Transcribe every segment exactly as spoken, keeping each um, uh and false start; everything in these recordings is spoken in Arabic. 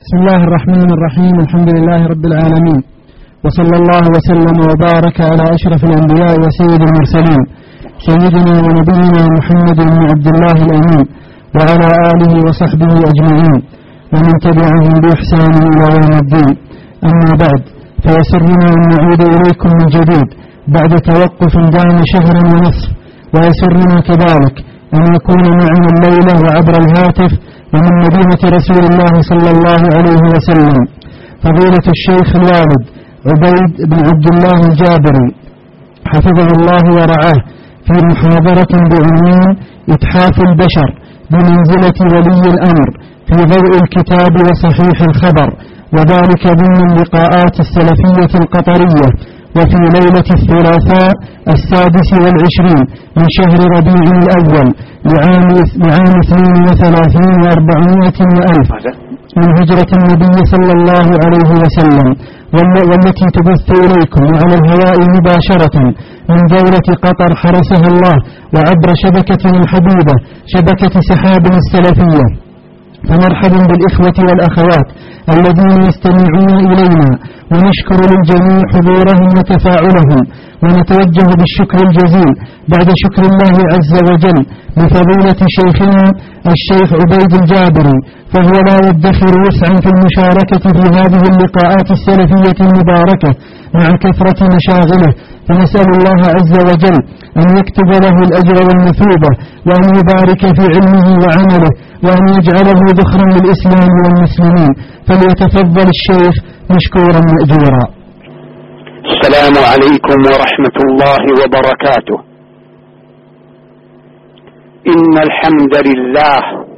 بسم الله الرحمن الرحيم. الحمد لله رب العالمين، وصلى الله وسلم وبارك على أشرف الأنبياء وسيد المرسلين سيدنا ونبينا محمد بن عبد الله الأمين وعلى آله وصحبه أجمعين ومن تبعهم بإحسان إلى يوم الدين. أما بعد، فيسرنا أن نعود إليكم من جديد بعد توقف دام شهرا ونصف، ويسرنا كذلك أن يكون معنا الليلة وعبر الهاتف ومن مدينة رسول الله صلى الله عليه وسلم فضيلة الشيخ الوالد عبيد بن عبد الله الجابري حفظه الله ورعاه في محاضرة بعنوان إتحاف البشر بمنزلة ولي الأمر في ضوء الكتاب وصحيح الخبر، وذلك ضمن اللقاءات السلفية القطرية، وفي ليلة الثلاثاء السادس والعشرين من شهر ربيع الأول لعام لعام اثنين وثلاثين وأربعمائة وألف من هجرة النبي صلى الله عليه وسلم، والتي تبث إليكم على الهواء مباشرة من دولة قطر حرسها الله، وعبر شبكتنا الحبيبة شبكة سحاب السلفية. فمرحبا بالإخوة والأخوات الذين يستمعون إلينا، ونشكر للجميع حضورهم وتفاعلهم، ونتوجه بالشكر الجزيل بعد شكر الله عز وجل لفضيلة شيخنا الشيخ عبيد الجابري، فهو لا يدخر وسعا في المشاركة في هذه اللقاءات السلفية المباركة مع كثرة مشاغله، فنسأل الله عز وجل أن يكتب له الأجر والمثوبة، وأن يبارك في علمه وعمله، وأن يجعله ذخرا للإسلام والمسلمين. فليتفضل الشيخ مشكورا مأجورا. السلام عليكم ورحمة الله وبركاته. إن الحمد لله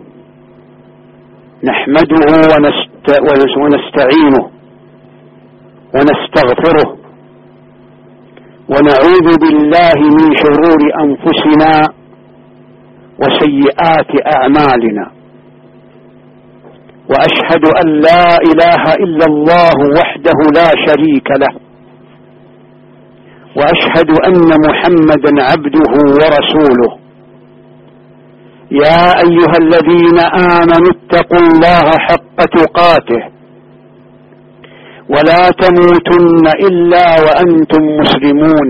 نحمده ونست... ونستعينه ونستغفره، ونعوذ بالله من شرور أنفسنا وسيئات أعمالنا، وأشهد أن لا إله إلا الله وحده لا شريك له، وأشهد أن محمدا عبده ورسوله. يا أيها الذين آمنوا اتقوا الله حق تقاته ولا تموتن إلا وأنتم مسلمون.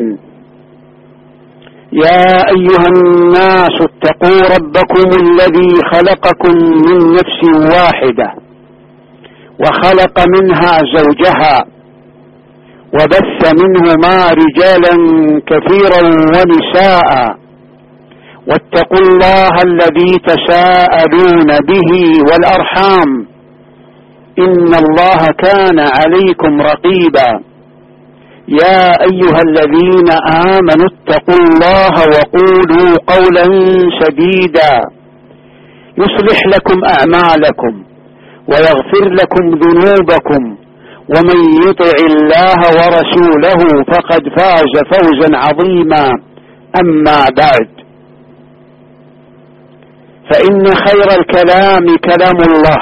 يا أيها الناس اتقوا ربكم الذي خلقكم من نفس واحدة وخلق منها زوجها وبث منهما رجالا كثيرا ونساء، واتقوا الله الذي تساءلون به والأرحام، إن الله كان عليكم رقيبا. يا أيها الذين آمنوا اتقوا الله وقولوا قولا سديدا يصلح لكم أعمالكم ويغفر لكم ذنوبكم، ومن يطع الله ورسوله فقد فاز فوزا عظيما. أما بعد، فإن خير الكلام كلام الله،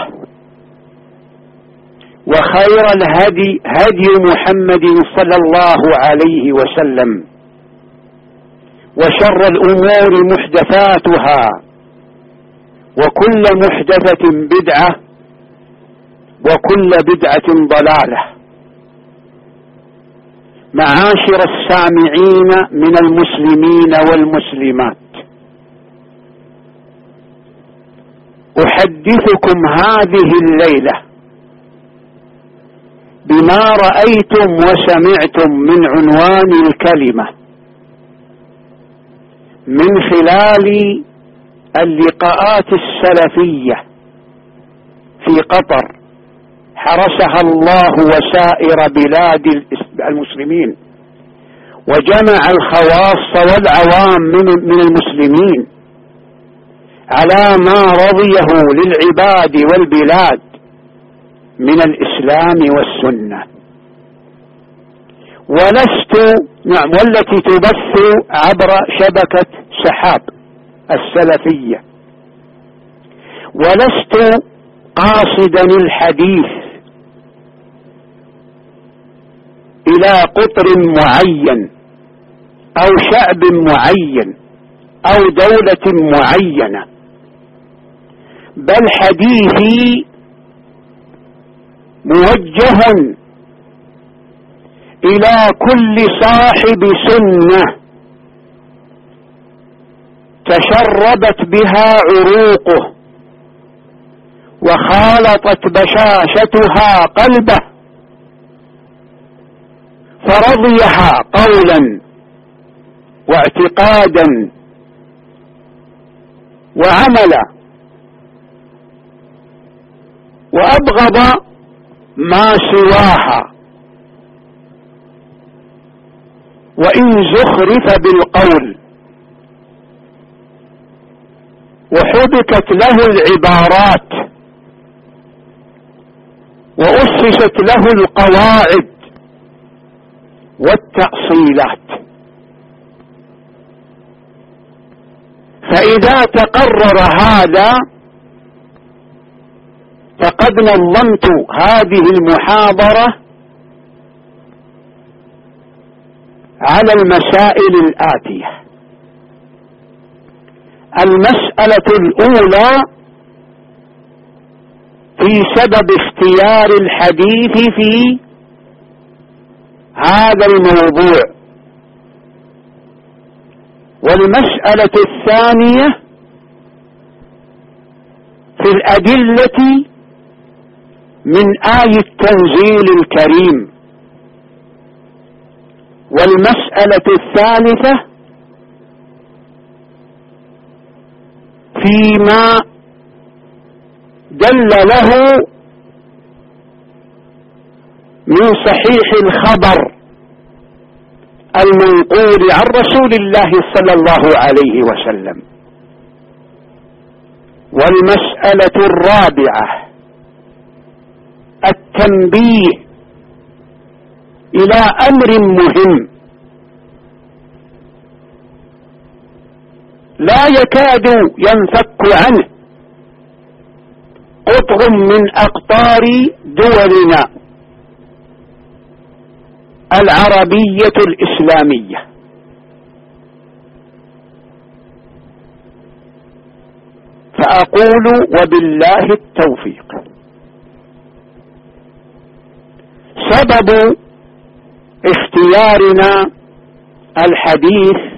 وخير الهدي هدي محمد صلى الله عليه وسلم، وشر الأمور محدثاتها، وكل محدثة بدعة، وكل بدعة ضلالة. معاشر السامعين من المسلمين والمسلمات، أحدثكم هذه الليلة بما رأيتم وسمعتم من عنوان الكلمة من خلال اللقاءات السلفية في قطر حرسها الله وسائر بلاد المسلمين، وجمع الخواص والعوام من المسلمين على ما رضيه للعباد والبلاد من الإسلام والسنة، ولست نعم والتي تبث عبر شبكة سحاب السلفية. ولست قاصدا الحديث إلى قطر معين أو شعب معين أو دولة معينة، بل حديثي موجه إلى كل صاحب سنة تشربت بها عروقه وخالطت بشاشتها قلبه فرضيها قولا واعتقادا وعملا، وأبغض ما سواها وإن زخرف بالقول وحبكت له العبارات وأسست له القواعد والتأصيلات. فإذا تقرر هذا فقد نظمت هذه المحاضرة على المسائل الآتية. المسألة الأولى في سبب اختيار الحديث في هذا الموضوع، والمسألة الثانية في الأدلة من آية التنزيل الكريم، والمسألة الثالثة فيما دل له من صحيح الخبر المنقول عن رسول الله صلى الله عليه وسلم. والمسألة الرابعة التنبيه إلى أمر مهم لا يكاد ينفك عنه قطر من أقطار دولنا العربية الإسلامية. فأقول وبالله التوفيق. سبب اختيارنا الحديث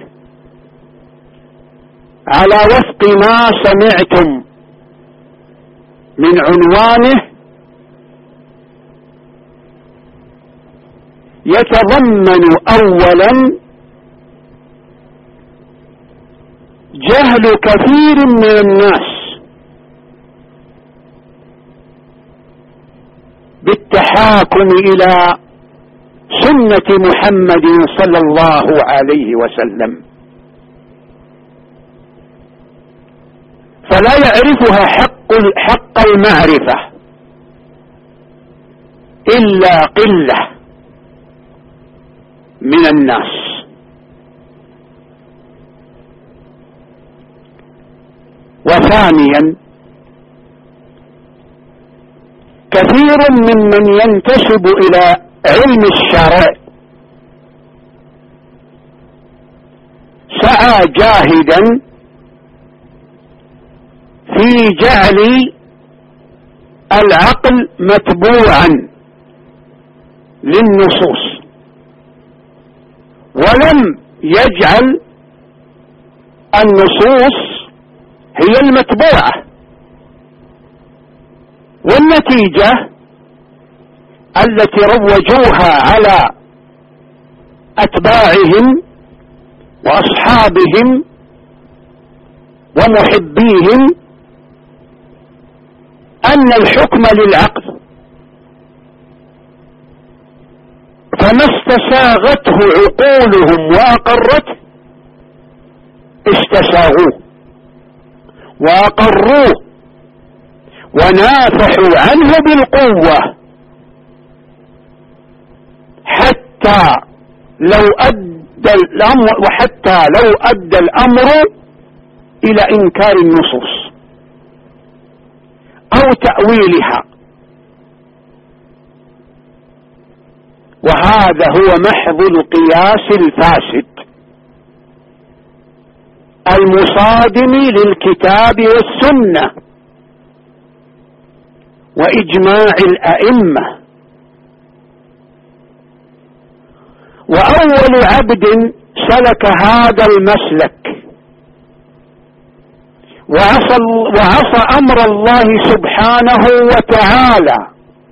على وفق ما سمعتم من عنوانه يتضمن أولا جهل كثير من الناس بالتحاكم إلى سنة محمد صلى الله عليه وسلم، فلا يعرفها حق حق المعرفة إلا قلة من الناس. وثانيا كثير ممن ينتسب إلى علم الشرع سعى جاهدا في جعل العقل متبوعا للنصوص، ولم يجعل النصوص هي المتبوعة، والنتيجة التي روجوها على أتباعهم وأصحابهم ومحبيهم أن الحكم للعقل، فما استساغته عقولهم وأقرته استساغوه وأقروه ونافحوا عنه بالقوة، حتى لو أدى الأمر وحتى لو أدى الأمر إلى إنكار النصوص أو تأويلها. وهذا هو محض القياس الفاسد المصادم للكتاب والسنة، وإجماع الأئمة. وأول عبد سلك هذا المسلك وعصى, وعصى أمر الله سبحانه وتعالى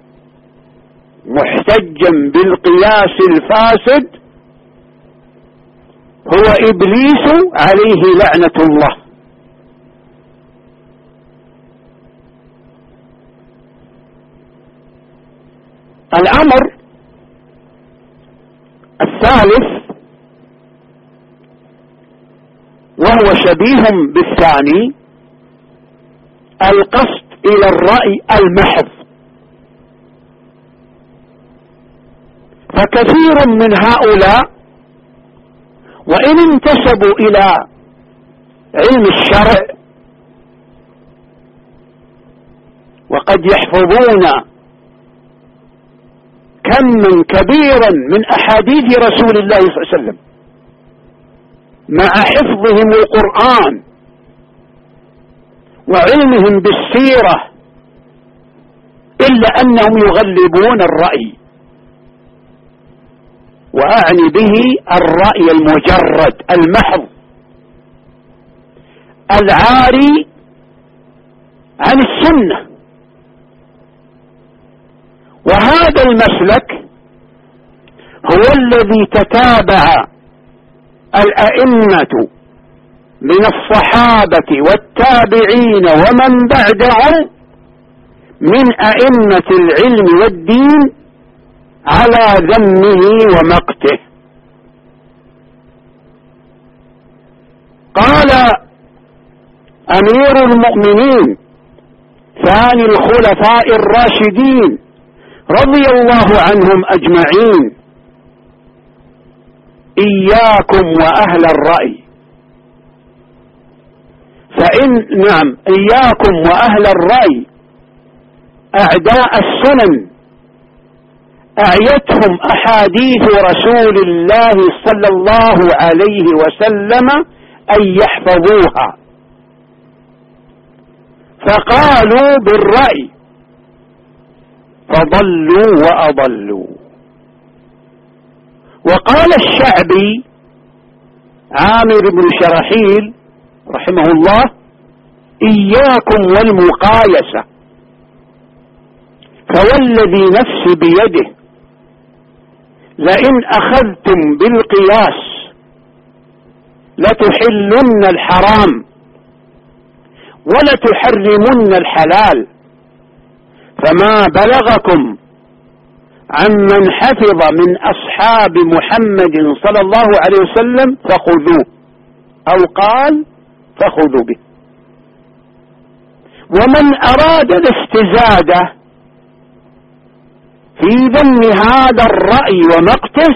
محتجا بالقياس الفاسد هو إبليس عليه لعنة الله. الأمر الثالث وهو شبيه بالثاني القصد إلى الرأي المحض. فكثير من هؤلاء وإن انتسبوا إلى علم الشرع وقد يحفظون كما كبيرا من أحاديث رسول الله صلى الله عليه وسلم مع حفظهم القرآن وعلمهم بالسيرة، إلا أنهم يغلبون الرأي، وأعني به الرأي المجرد المحض العاري عن السنة. وهذا المسلك هو الذي تتابع الأئمة من الصحابة والتابعين ومن بعدهم من أئمة العلم والدين على ذمه ومقته. قال أمير المؤمنين ثاني الخلفاء الراشدين رضي الله عنهم أجمعين: إياكم وأهل الرأي، فإن نعم إياكم وأهل الرأي أعداء السنن أعيتهم أحاديث رسول الله صلى الله عليه وسلم أن يحفظوها، فقالوا بالرأي فضلوا وأضلوا. وقال الشعبي عامر بن شرحيل رحمه الله: إياكم والمقايسة، فوالذي نفسي بيده لئن أخذتم بالقياس لتحلن الحرام ولتحرمن الحلال، فما بلغكم عمن حفظ من أصحاب محمد صلى الله عليه وسلم فخذوه، أو قال فخذوا به. ومن أراد الاستزادة في ذم هذا الرأي ومقته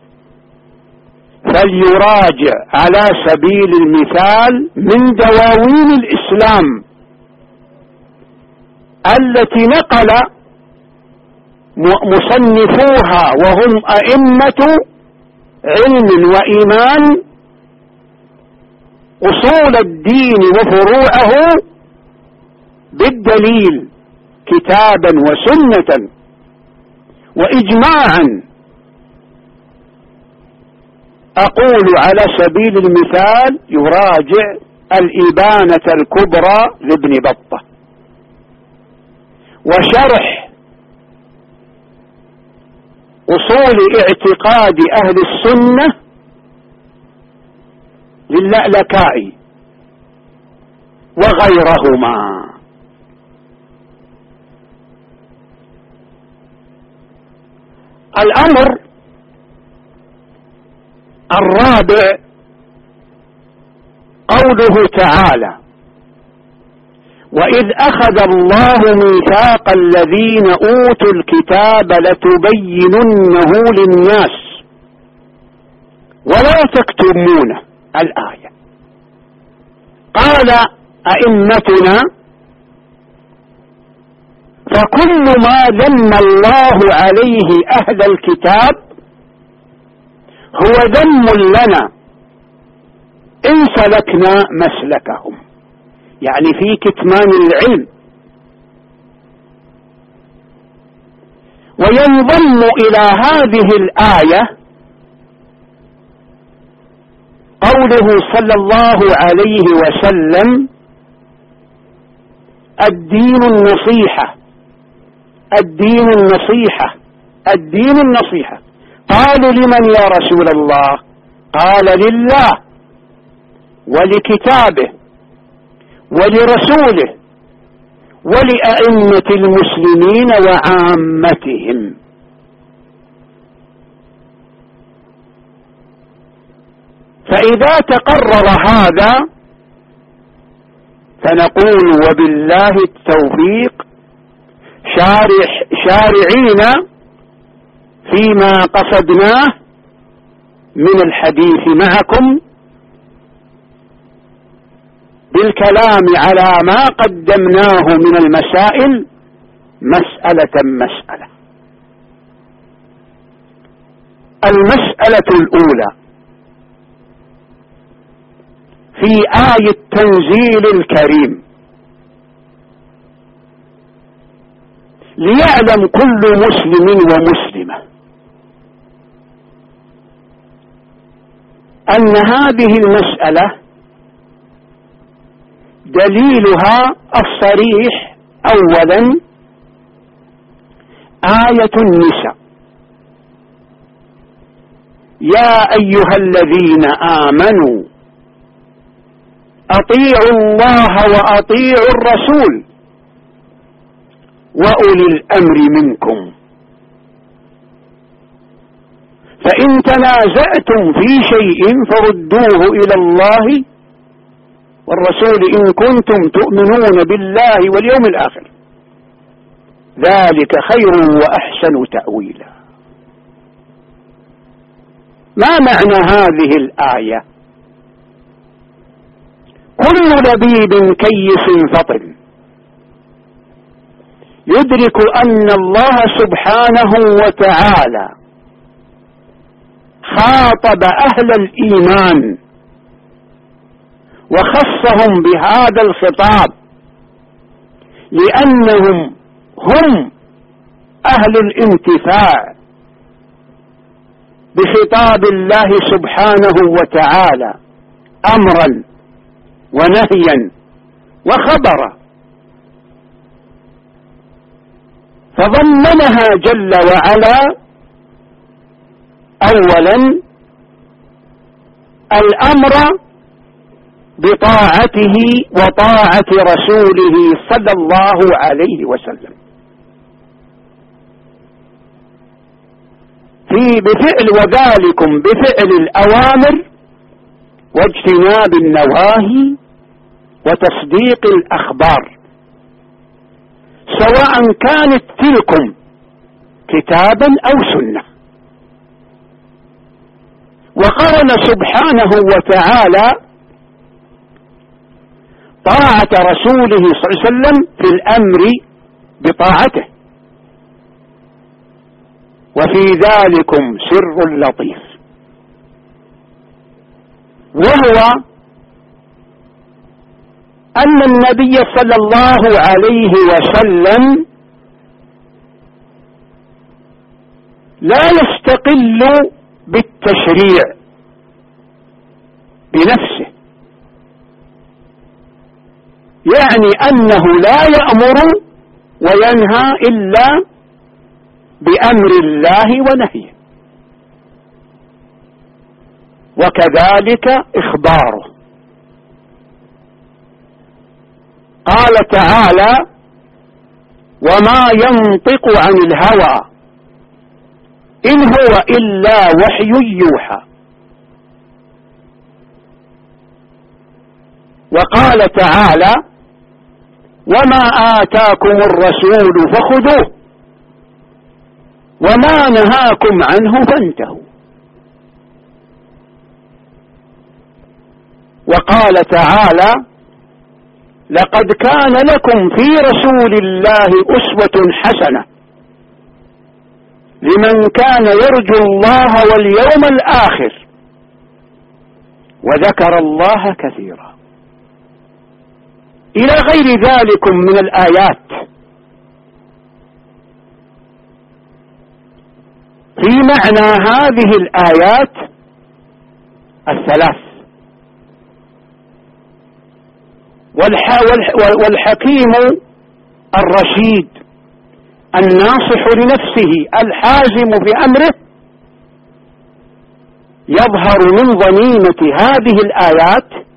فليراجع على سبيل المثال من دواوين الإسلام التي نقل مصنفوها وهم أئمة علم وإيمان أصول الدين وفروعه بالدليل كتابا وسنة وإجماعا. أقول على سبيل المثال يراجع الإبانة الكبرى لابن بطة، وشرح أصول اعتقاد أهل السنة للألكائي وغيرهما. الأمر الرابع قوله تعالى: وإذ أخذ الله ميثاق الذين أوتوا الكتاب لتبيننه للناس ولا تكتمونه. الآية. قال أئمتنا: فكل ما ذم الله عليه أهل الكتاب هو ذم لنا إن سلكنا مسلكهم، يعني في كتمان العلم وينضم إلى هذه الآية قوله صلى الله عليه وسلم: الدين النصيحة، الدين النصيحة، الدين النصيحة. قالوا: لمن يا رسول الله؟ قال: لله ولكتابه ولرسوله ولأئمة المسلمين وعامتهم. فإذا تقرر هذا فنقول وبالله التوفيق شارح شارعين فيما قصدناه من الحديث معكم بالكلام على ما قدمناه من المسائل مسألة مسألة. المسألة الأولى في آية التنزيل الكريم: ليعلم كل مسلم ومسلمة أن هذه المسألة دليلها الصريح أولا آية النساء: يا أيها الذين آمنوا أطيعوا الله وأطيعوا الرسول وأولي الأمر منكم، فإن تنازعتم في شيء فردوه إلى الله والرسول إن كنتم تؤمنون بالله واليوم الآخر، ذلك خير وأحسن تأويلا. ما معنى هذه الآية؟ كل لبيب كيس فطن يدرك أن الله سبحانه وتعالى خاطب أهل الإيمان وخصهم بهذا الخطاب لأنهم هم أهل الانتفاع بخطاب الله سبحانه وتعالى أمرا ونهيا وخبرا، فضمنها جل وعلا أولا الأمر بطاعته وطاعة رسوله صلى الله عليه وسلم في بفعل وذلكم بفعل الأوامر واجتناب النواهي وتصديق الأخبار، سواء كانت تلكم كتابا أو سنة. وقرن سبحانه وتعالى طاعة رسوله صلى الله عليه وسلم في الأمر بطاعته، وفي ذلكم سر لطيف، وهو أن النبي صلى الله عليه وسلم لا يستقل بالتشريع بنفسه، يعني أنه لا يأمر وينهى إلا بأمر الله ونهيه، وكذلك إخباره. قال تعالى: وما ينطق عن الهوى إن هو إلا وحي يوحى. وقال تعالى: وما آتاكم الرسول فخذوه وما نهاكم عنه فانتهوا. وقال تعالى: لقد كان لكم في رسول الله أسوة حسنة لمن كان يرجو الله واليوم الآخر وذكر الله كثيرا، إلى غير ذلك من الآيات. معنى هذه الآيات الثلاث. والحكيم الرشيد الناصح لنفسه الحازم في أمره يظهر من ضميمة هذه الآيات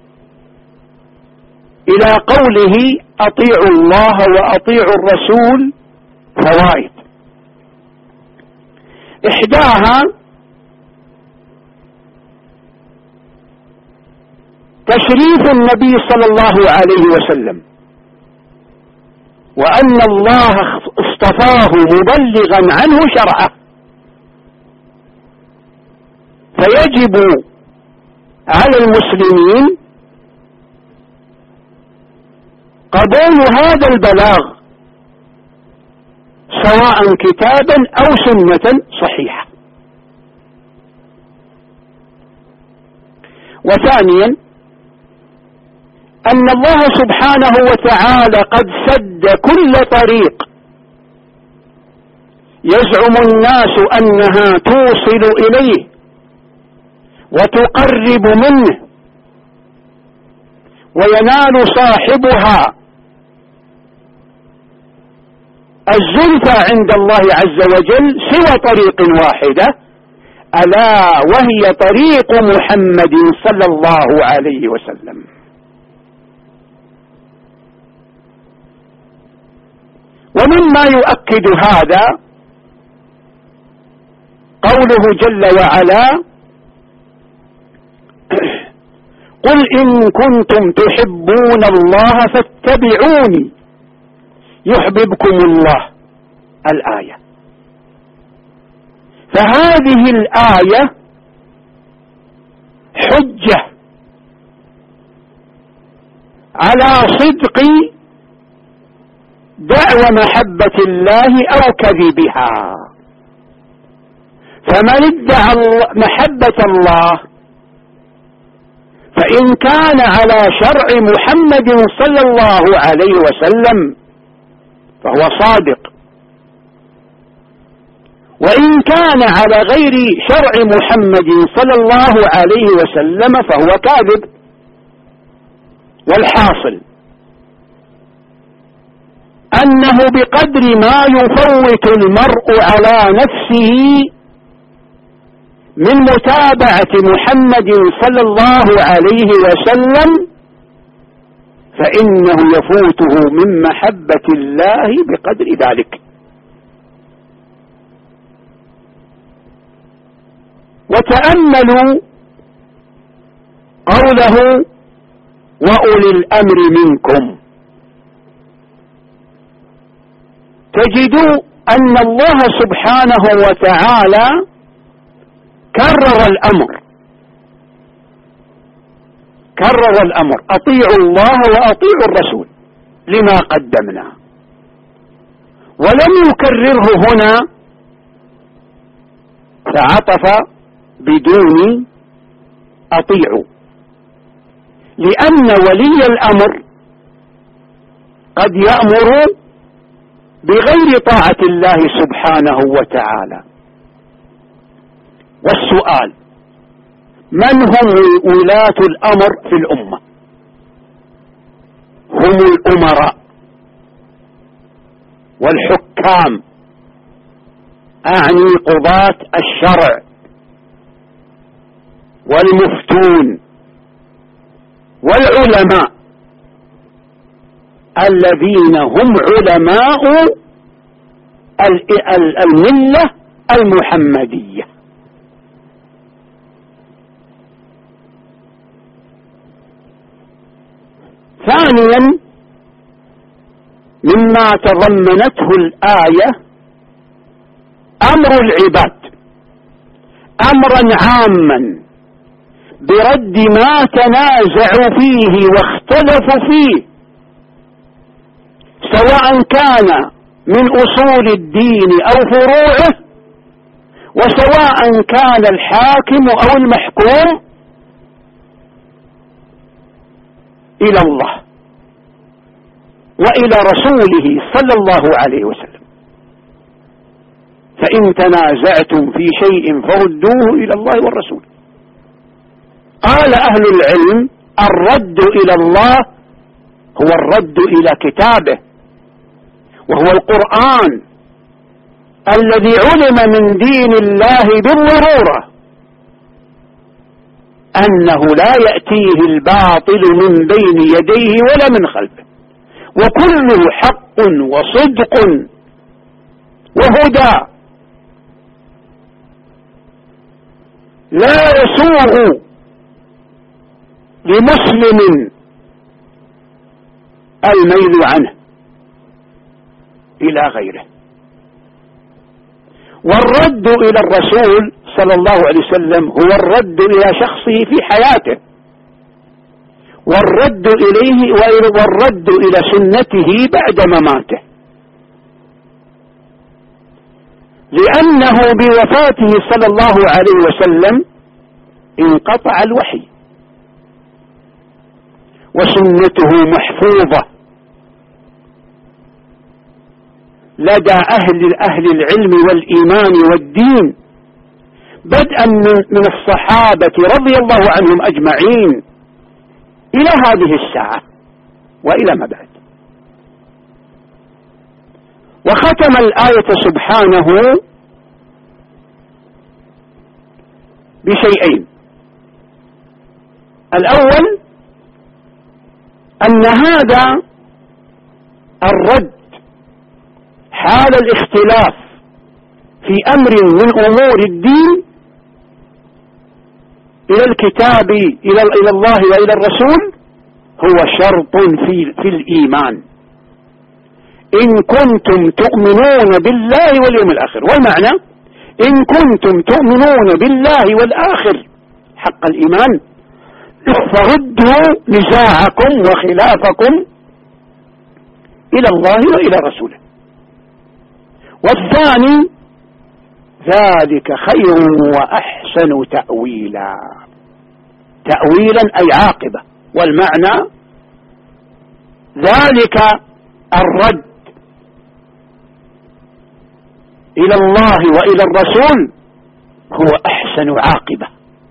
إلى قوله أطيعوا الله وأطيعوا الرسول فوائد. إحداها تشريف النبي صلى الله عليه وسلم، وأن الله اصطفاه مبلغا عنه شرعه، فيجب على المسلمين قبول هذا البلاغ سواء كتابا أو سنة صحيحة. وثانيا أن الله سبحانه وتعالى قد سد كل طريق يزعم الناس أنها توصل إليه وتقرب منه وينال صاحبها الزلفى عند الله عز وجل سوى طريق واحدة، ألا وهي طريق محمد صلى الله عليه وسلم. ومما يؤكد هذا قوله جل وعلا قل إن كنتم تحبون الله فاتبعوني يحببكم الله الآية. فهذه الآية حجة على صدق دعوى محبة الله أو كذبها. فمن ادعى محبة الله فإن كان على شرع محمد صلى الله عليه وسلم فهو صادق، وإن كان على غير شرع محمد صلى الله عليه وسلم فهو كاذب. والحاصل أنه بقدر ما يفوت المرء على نفسه من متابعة محمد صلى الله عليه وسلم فإنه يفوته من محبة الله بقدر ذلك. وتأملوا قوله وأولي الأمر منكم، تجدوا أن الله سبحانه وتعالى كرر الأمر كرر الأمر أطيعوا الله وأطيعوا الرسول لما قدمنا، ولم يكرره هنا فعطف بدون أطيعوا، لأن ولي الأمر قد يأمر بغير طاعة الله سبحانه وتعالى. والسؤال من هم ولاة الأمر في الأمة؟ هم الأمراء والحكام، أعني قضاة الشرع والمفتون والعلماء الذين هم علماء الملة المحمدية. ثانيا مما تضمنته الآية أمر العباد أمرا عاما برد ما تنازعوا فيه واختلفوا فيه، سواء كان من أصول الدين أو فروعه، وسواء كان الحاكم أو المحكوم إلى الله وإلى رسوله صلى الله عليه وسلم. فإن تنازعتم في شيء فردوه إلى الله والرسول. قال أهل العلم الرد إلى الله هو الرد إلى كتابه، وهو القرآن الذي علم من دين الله بالضرورة أنه لا يأتيه الباطل من بين يديه ولا من خلفه، وكله حق وصدق وهدى. لا يسوغ لمسلم الميل عنه إلى غيره. والرد إلى الرسول صلى الله عليه وسلم هو الرد إلى شخصه في حياته، والرد إليه والرد إلى سنته بعد مماته، لأنه بوفاته صلى الله عليه وسلم انقطع الوحي، وسنته محفوظة لدى أهل أهل العلم والإيمان والدين، بدءا من الصحابة رضي الله عنهم أجمعين إلى هذه الساعة وإلى ما بعد. وختم الآية سبحانه بشيئين: الأول أن هذا الرد حال الاختلاف في أمر من أمور الدين إلى الكتاب إلى إلى الله وإلى الرسول هو شرط في في الإيمان، إن كنتم تؤمنون بالله واليوم الآخر. والمعنى إن كنتم تؤمنون بالله والآخر حق الإيمان فردوا نزاعكم وخلافكم إلى الله وإلى رسوله. والثاني ذلك خير وأحسن تأويلا، تأويلا أي عاقبة. والمعنى ذلك الرد إلى الله وإلى الرسول هو أحسن عاقبة،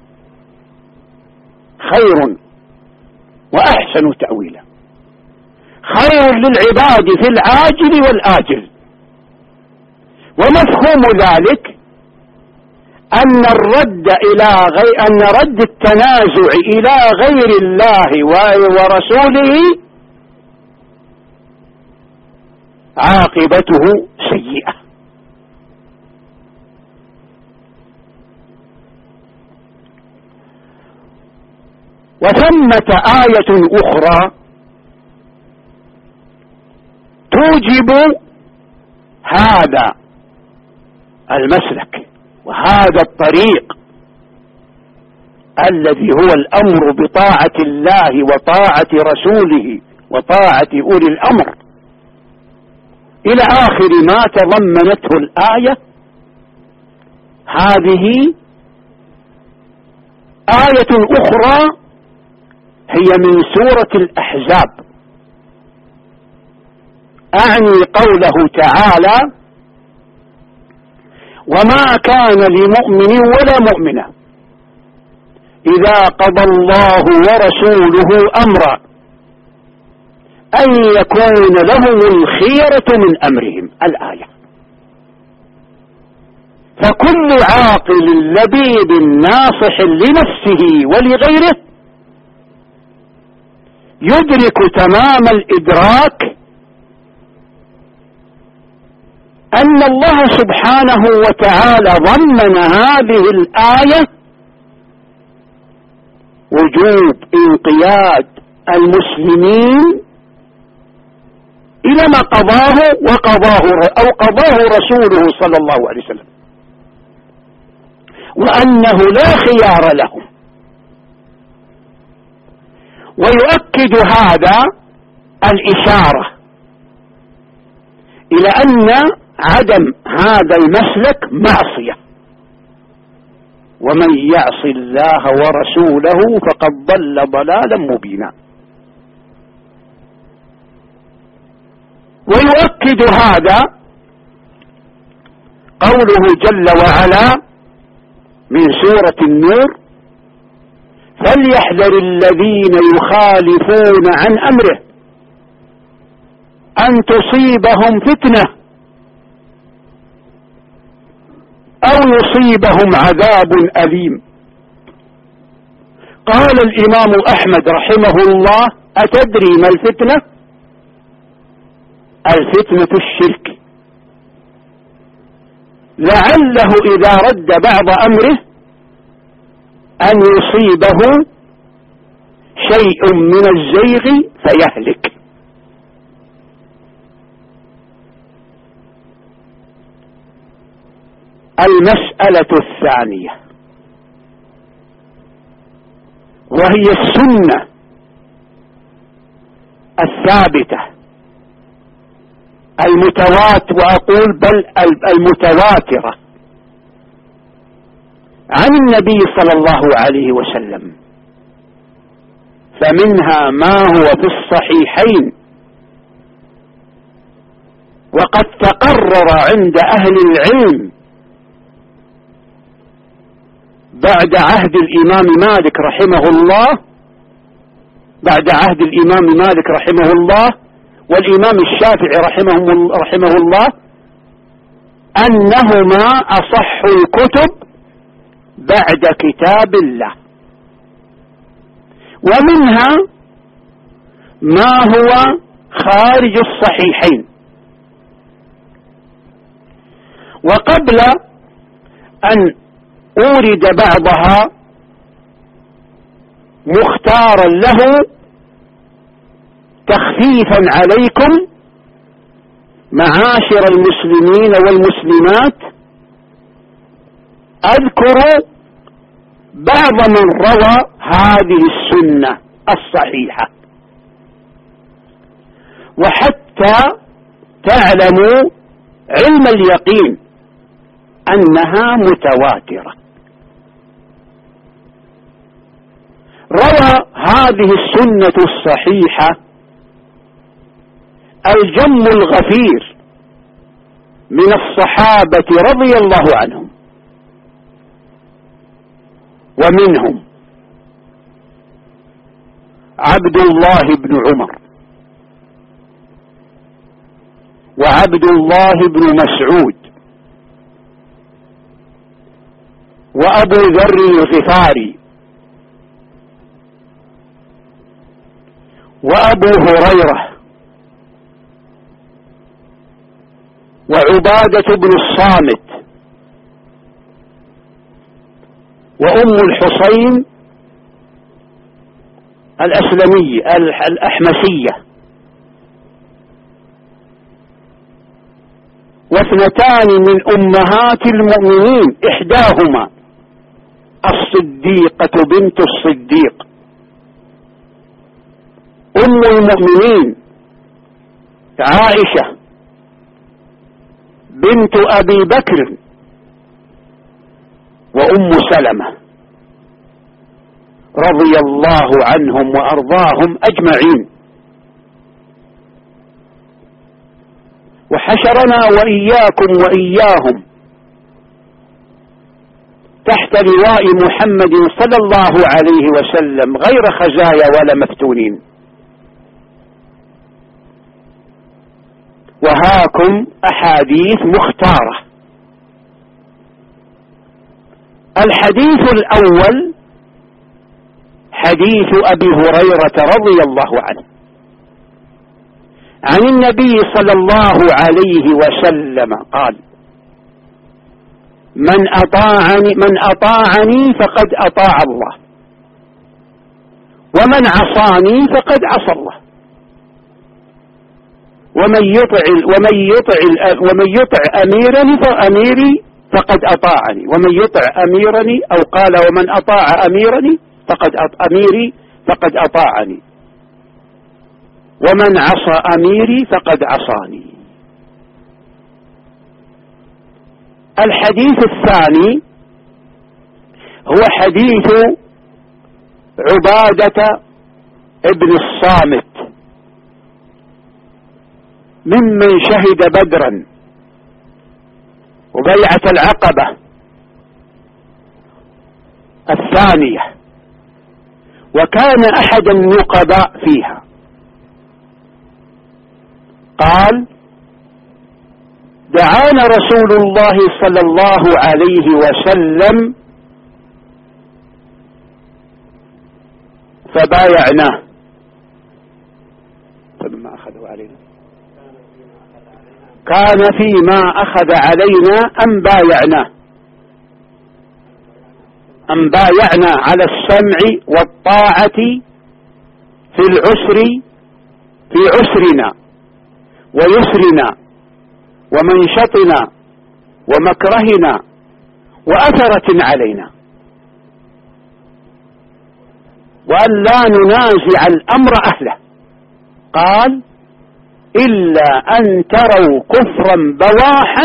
خير وأحسن تأويلا، خير للعباد في العاجل والآجل. ومفهوم ذلك أن الرد إلى غير أن رد التنازع إلى غير الله ورسوله عاقبته سيئة. وثمة آية أخرى توجب هذا المسلك وهذا الطريق الذي هو الأمر بطاعة الله وطاعة رسوله وطاعة أولي الأمر إلى آخر ما تضمنته الآية. هذه آية أخرى هي من سورة الأحزاب، أعني قوله تعالى: وما كان لمؤمن ولا مؤمنة إذا قضى الله ورسوله أمرا أن يكون لهم الخيرة من أمرهم. الآية. فكل عاقل لبيب ناصح لنفسه ولغيره يدرك تمام الإدراك أن الله سبحانه وتعالى ضمن هذه الآية وجوب انقياد المسلمين إلى ما قضاه وقضاه أو قضاه رسوله صلى الله عليه وسلم، وأنه لا خيار لهم. ويؤكد هذا الإشارة إلى أن عدم هذا المسلك معصية، ومن يعص الله ورسوله فقد ضل ضلالا مبينا. ويؤكد هذا قوله جل وعلا من سورة النور: فليحذر الذين يخالفون عن أمره أن تصيبهم فتنة أو يصيبهم عذاب أليم. قال الإمام أحمد رحمه الله: أتدري ما الفتنة؟ الفتنة الشرك، لعله إذا رد بعض أمره أن يصيبه شيء من الزيغ فيهلك. المسألة الثانية وهي السنة الثابتة المتواترة، وأقول بل المتواترة عن النبي صلى الله عليه وسلم، فمنها ما هو في الصحيحين وقد تقرر عند أهل العلم بعد عهد الإمام مالك رحمه الله بعد عهد الإمام مالك رحمه الله والإمام الشافعي رحمه, رحمه الله أنهما أصح الكتب بعد كتاب الله، ومنها ما هو خارج الصحيحين. وقبل أن أورد بعضها مختارا له تخفيفا عليكم معاشر المسلمين والمسلمات، أذكر بعض من روى هذه السنة الصحيحة، وحتى تعلموا علم اليقين أنها متواترة. روى هذه السنة الصحيحة الجم الغفير من الصحابة رضي الله عنهم، ومنهم عبد الله بن عمر، وعبد الله بن مسعود، وأبو ذر الغفاري، وأبو هريرة، وعبادة بن الصامت، وأم الحصين الأسلمية الأحمسية، واثنتان من أمهات المؤمنين إحداهما الصديقة بنت الصديق أم المؤمنين عائشة بنت أبي بكر، وأم سلمة رضي الله عنهم وأرضاهم أجمعين. وحشرنا وإياكم وإياهم تحت لواء محمد صلى الله عليه وسلم غير خزايا ولا مفتونين. وهاكم أحاديث مختارة. الحديث الأول حديث أبي هريرة رضي الله عنه عن النبي صلى الله عليه وسلم قال: من أطاعني من أطاعني فقد أطاع الله، ومن عصاني فقد عصى الله، ومن يطع ومن يطع ومن يطع أميرني فأميري فقد أطاعني، ومن يطع أميرني أو قال ومن أطاع أميرني فقد أميري فقد أطاعني، ومن عصى أميري فقد عصاني. الحديث الثاني هو حديث عبادة ابن الصامت ممن شهد بدرا وبيعة العقبة الثانية، وكان أحد النقباء فيها. قال: دعانا رسول الله صلى الله عليه وسلم فبايعناه. فما أخذوا علينا كان فيما أخذ علينا أن بايعناه أن بايعنا على السمع والطاعة في العسر في عسرنا ويسرنا ومنشطنا ومكرهنا وأثرة علينا، وأن لا ننازع الأمر أهله. قال: إلا أن تروا كفرا بواحا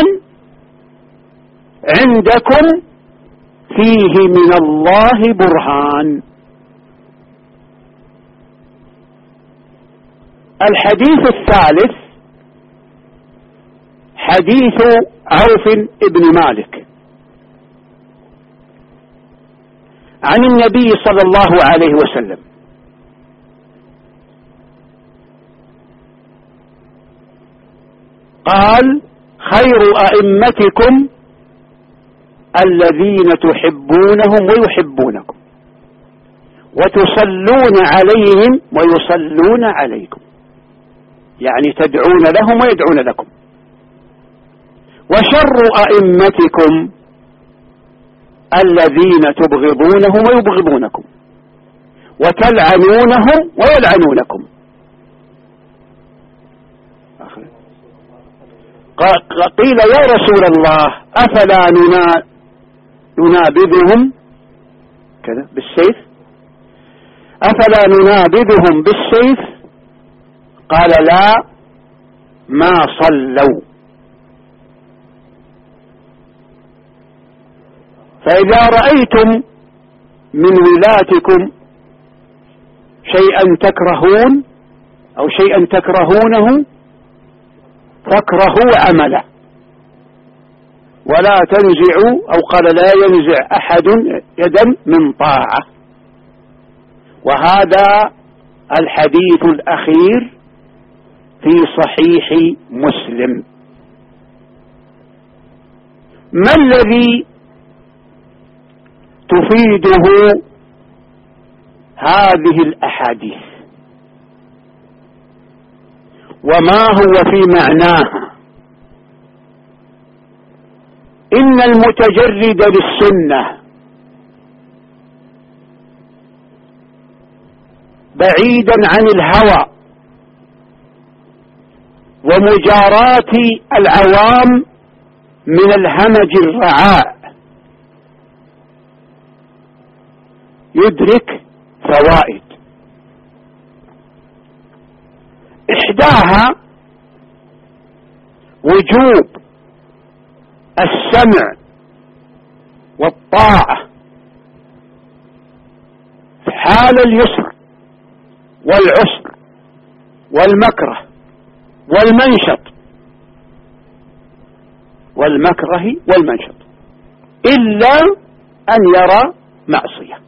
عندكم فيه من الله برهان. الحديث الثالث حديث عوف بن مالك عن النبي صلى الله عليه وسلم قال: خير أئمتكم الذين تحبونهم ويحبونكم وتصلون عليهم ويصلون عليكم، يعني تدعون لهم ويدعون لكم. وشر أئمتكم الذين تبغضونهم ويبغضونكم وتلعنونهم ويلعنونكم. قيل: يا رسول الله أفلا ننابذهم كذا بالسيف أفلا ننابذهم بالسيف؟ قال: لا، ما صلوا. فإذا رأيتم من ولاتكم شيئا تكرهون أو شيئا تكرهونه فاكرهوا عمله ولا تنزعوا، أو قال: لا ينزع أحد يدا من طاعة. وهذا الحديث الأخير في صحيح مسلم. ما الذي تفيده هذه الأحاديث وما هو في معناها؟ إن المتجرد للسنة بعيدا عن الهوى ومجارات العوام من الهمج الرعاء يدرك فوائد. إحداها وجوب السمع والطاعة في حال اليسر والعسر والمكره والمنشط والمكره والمنشط، إلا أن يرى معصية،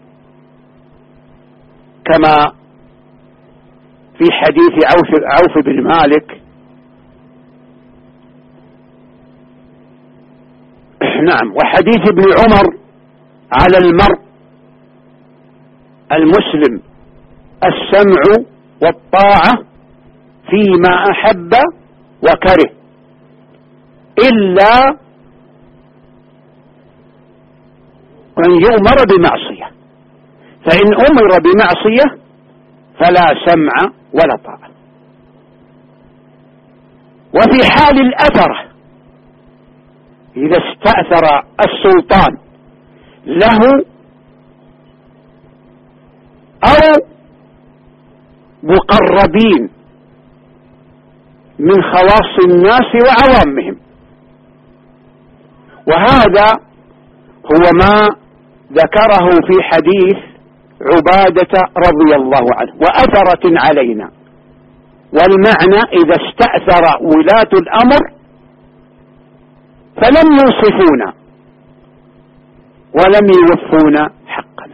كما في حديث عوف, عوف بن مالك. نعم. وحديث ابن عمر: على المرء المسلم السمع والطاعة فيما أحب وكره إلا أن يؤمر بمعصية، فإن أمر بمعصية فلا سمع ولا طاعة. وفي حال الأثرة إذا استأثر السلطان له أو مقربين من خواص الناس وعوامهم، وهذا هو ما ذكره في حديث عبادة رضي الله عنه: وأثرة علينا. والمعنى إذا استأثر ولاة الأمر فلم ينصفونا ولم يوفونا حقنا.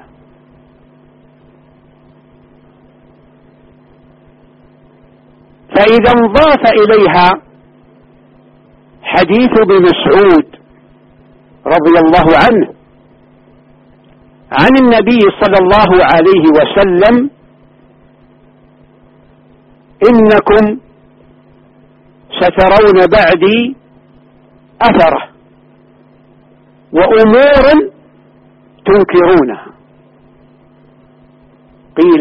فإذا انضاف إليها حديث ابن مسعود رضي الله عنه عن النبي صلى الله عليه وسلم: إنكم سترون بعدي أثرة وأمور تنكرونها. قيل: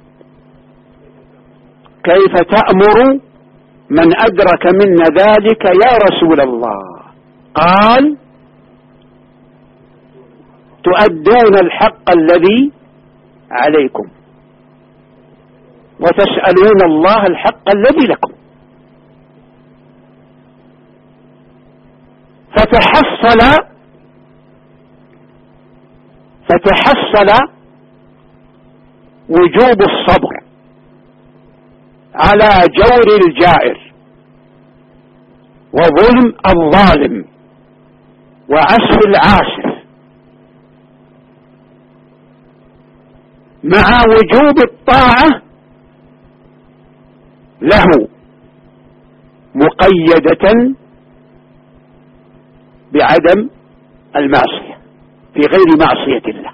كيف تأمر من أدرك منا ذلك يا رسول الله؟ قال: تؤدون الحق الذي عليكم وتسألون الله الحق الذي لكم. فتحصل فتحصل وجوب الصبر على جور الجائر وظلم الظالم وعسف العاسف، مع وجوب الطاعة له مقيدة بعدم المعصية في غير معصية الله.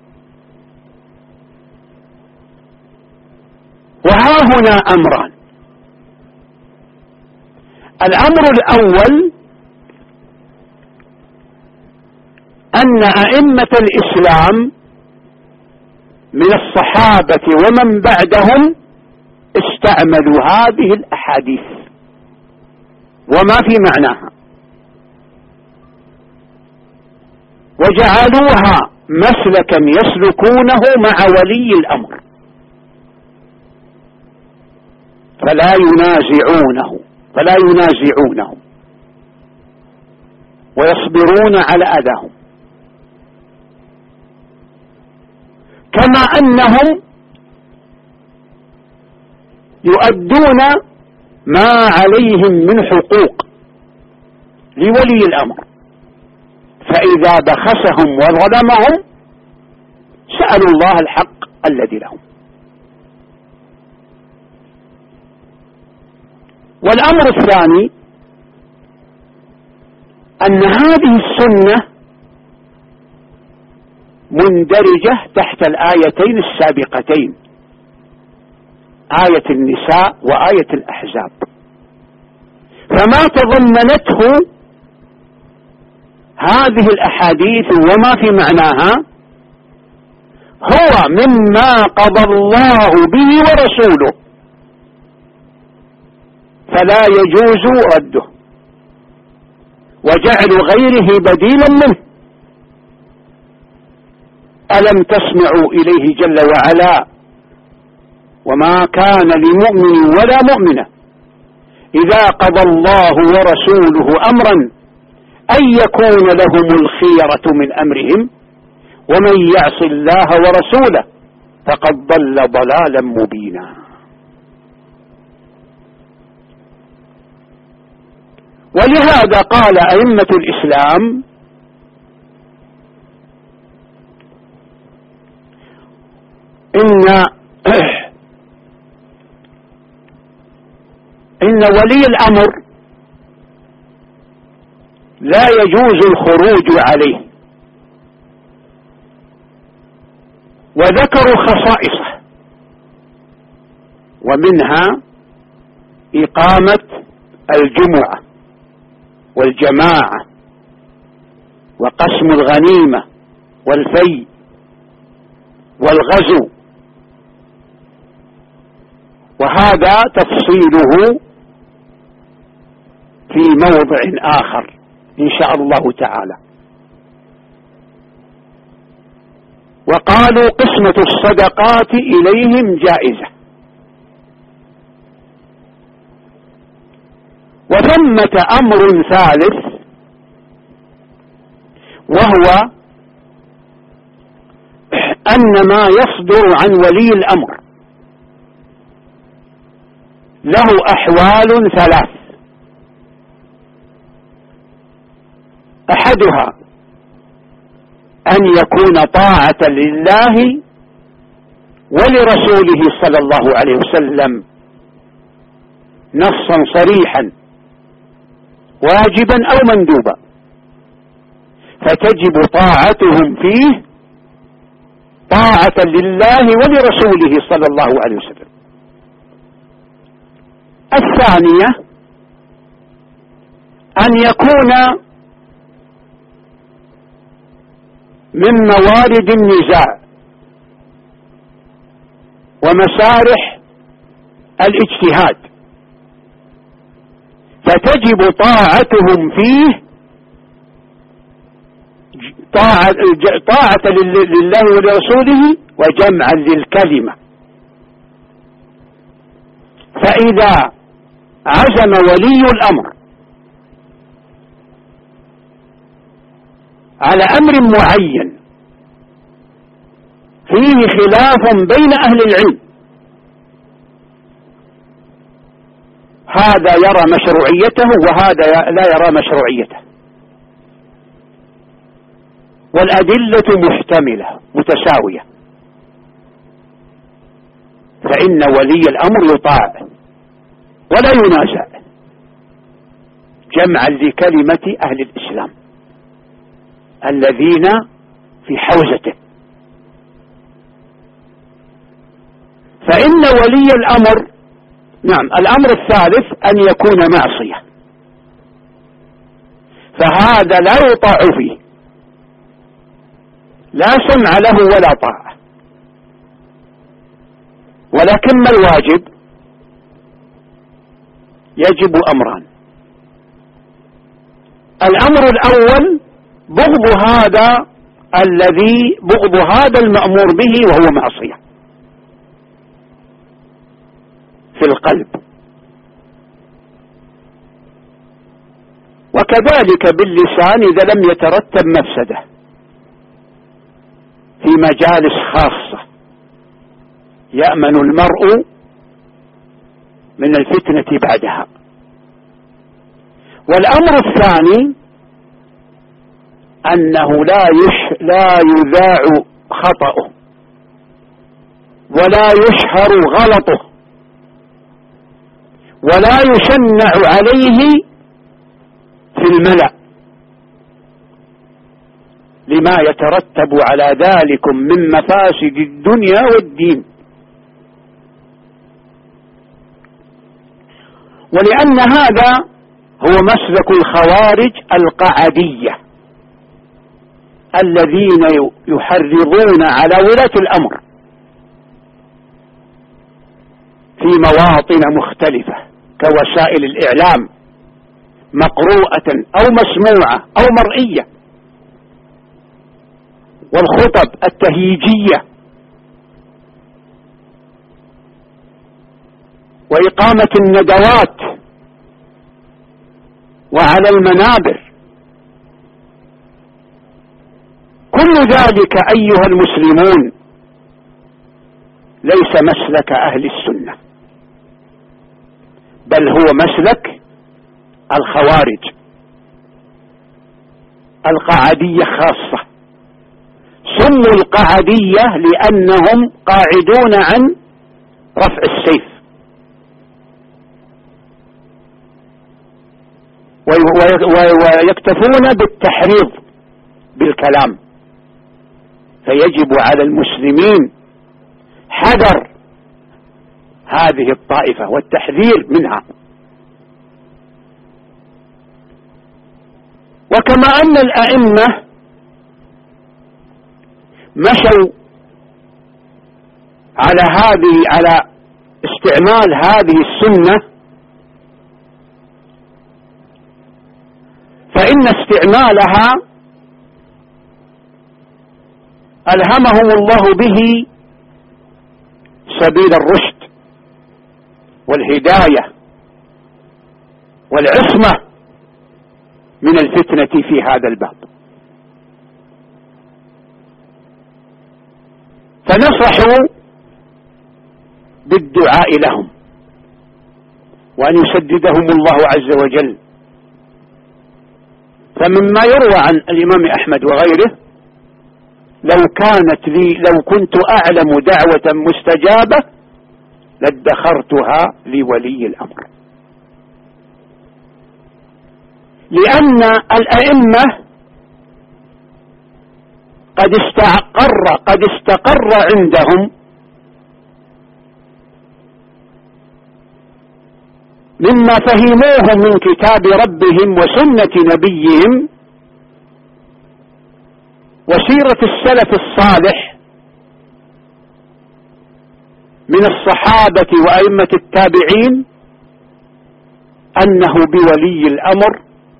وها هنا أمران: الأمر الأول أن أئمة الإسلام من الصحابة ومن بعدهم استعملوا هذه الأحاديث وما في معناها، وجعلوها مسلكا يسلكونه مع ولي الأمر، فلا ينازعونه فلا ينازعونه ويصبرون على أذاهم، كما أنهم يؤدون ما عليهم من حقوق لولي الأمر، فإذا بخسهم وظلمهم سألوا الله الحق الذي لهم. والأمر الثاني أن هذه السنة مندرجة تحت الآيتين السابقتين، آية النساء وآية الأحزاب، فما تضمنته هذه الأحاديث وما في معناها هو مما قضى الله به ورسوله، فلا يجوز رده وجعل غيره بديلا منه. ألم تسمعوا إليه جل وعلا: وما كان لمؤمن ولا مؤمنة إذا قضى الله ورسوله أمرا أن يكون لهم الخيرة من أمرهم ومن يعص الله ورسوله فقد ضل ضلالا مبينا. ولهذا قال أئمة الإسلام: إن إن ولي الأمر لا يجوز الخروج عليه، وذكروا خصائصه، ومنها إقامة الجمعة والجماعة وقسم الغنيمة والفي والغزو، وهذا تفصيله في موضع آخر إن شاء الله تعالى. وقالوا قسمة الصدقات إليهم جائزة. وثمة أمر ثالث، وهو أن ما يصدر عن ولي الأمر له أحوال ثلاث: أحدها أن يكون طاعة لله ولرسوله صلى الله عليه وسلم نصا صريحا واجبا أو مندوبا، فتجب طاعتهم فيه طاعة لله ولرسوله صلى الله عليه وسلم. الثانية أن يكون من موارد النزاع ومسارح الاجتهاد، فتجب طاعتهم فيه طاعة, طاعة لله ولرسوله وجمعا للكلمة. فإذا عزم ولي الأمر على أمر معين فيه خلاف بين أهل العلم، هذا يرى مشروعيته وهذا لا يرى مشروعيته، والأدلة محتملة متساوية، فإن ولي الأمر يطاع ولا ينازع جمعا لكلمة أهل الإسلام الذين في حوزته. فإن ولي الأمر، نعم، الأمر الثالث أن يكون معصية، فهذا لا يطاع فيه، لا سمع له ولا طاعة. ولكن ما الواجب؟ يجب أمران. الأمر الأول بغض هذا الذي بغض هذا المأمور به وهو معصية في القلب، وكذلك باللسان إذا لم يترتب مفسدة في مجالس خاصة يأمن المرء من الفتنة بعدها. والأمر الثاني أنه لا يش لا يذاع خطأه ولا يشهر غلطه ولا يشنع عليه في الملأ لما يترتب على ذلك من مفاسد الدنيا والدين. ولأن هذا هو مسلك الخوارج القعدية الذين يحرضون على ولاة الأمر في مواطن مختلفة كوسائل الإعلام مقروءة أو مسموعة أو مرئية، والخطب التهييجية وإقامة الندوات وعلى المنابر. كل ذلك أيها المسلمون ليس مسلك أهل السنة، بل هو مسلك الخوارج القعدية خاصة. سموا القعدية لأنهم قاعدون عن رفع السيف ويكتفون بالتحريض بالكلام. فيجب على المسلمين حذر هذه الطائفة والتحذير منها. وكما أن الأئمة مشوا على هذه على استعمال هذه السنة، فإن استعمالها ألهمهم الله به سبيل الرشد والهداية والعصمة من الفتنة في هذا الباب. فنصحوا بالدعاء لهم وأن يسددهم الله عز وجل، فمما يروى عن الإمام أحمد وغيره: لو كانت لي لو كنت أعلم دعوة مستجابة لادخرتها لولي الأمر. لأن الأئمة قد استقر قد استقر عندهم مما فهموه من كتاب ربهم وسنة نبيهم وسيرة السلف الصالح من الصحابة وأئمة التابعين، أنه بولي الأمر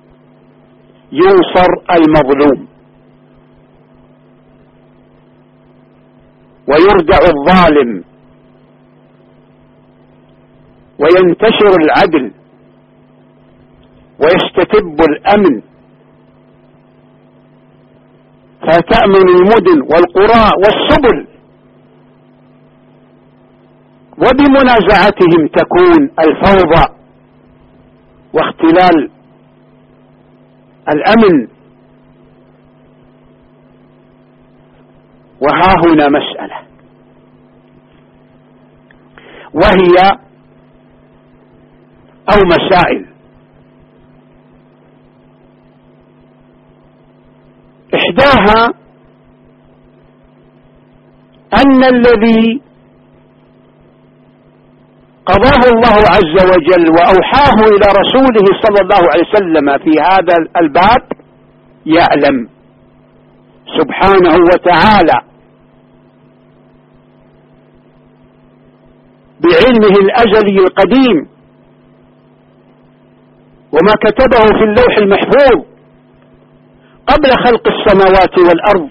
ينصر المظلوم ويردع الظالم وينتشر العدل ويستتب الأمن، فتأمن المدن والقرى والسبل، وبمنازعتهم تكون الفوضى واختلال الأمن. وها هنا مسألة، وهي أو مسائل: إحداها أن الذي قضاه الله عز وجل وأوحاه إلى رسوله صلى الله عليه وسلم في هذا الباب يعلم سبحانه وتعالى بعلمه الأزلي القديم وما كتبه في اللوح المحفوظ قبل خلق السماوات والأرض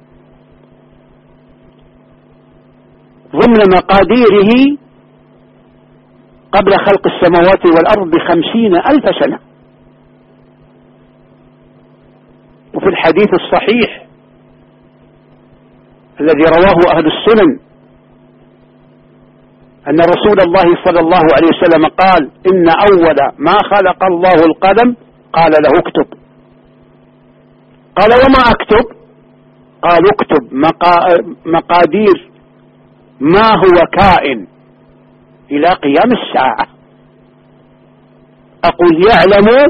ضمن مقاديره قبل خلق السماوات والأرض بخمسين ألف سنة. وفي الحديث الصحيح الذي رواه أهل السنن أن رسول الله صلى الله عليه وسلم قال: إن أول ما خلق الله القلم قال له اكتب. قال: وما أكتب؟ قال: اكتب مقادير ما هو كائن إلى قيام الساعة. أقول: يعلم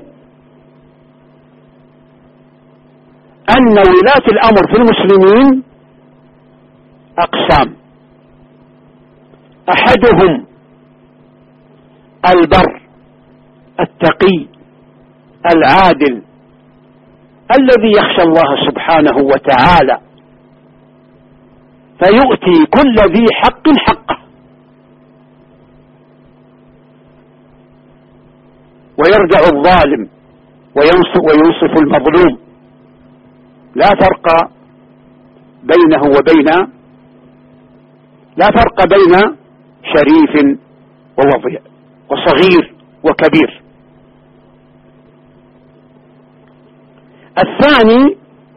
أن ولاة الأمر في المسلمين أقسام: أحدهم البر التقي العادل الذي يخشى الله سبحانه وتعالى فيؤتي كل ذي حق حقه ويردع الظالم وينصف المظلوم، لا فرق بينه وبين لا فرق بين شريف ووضيع وصغير وكبير. الثاني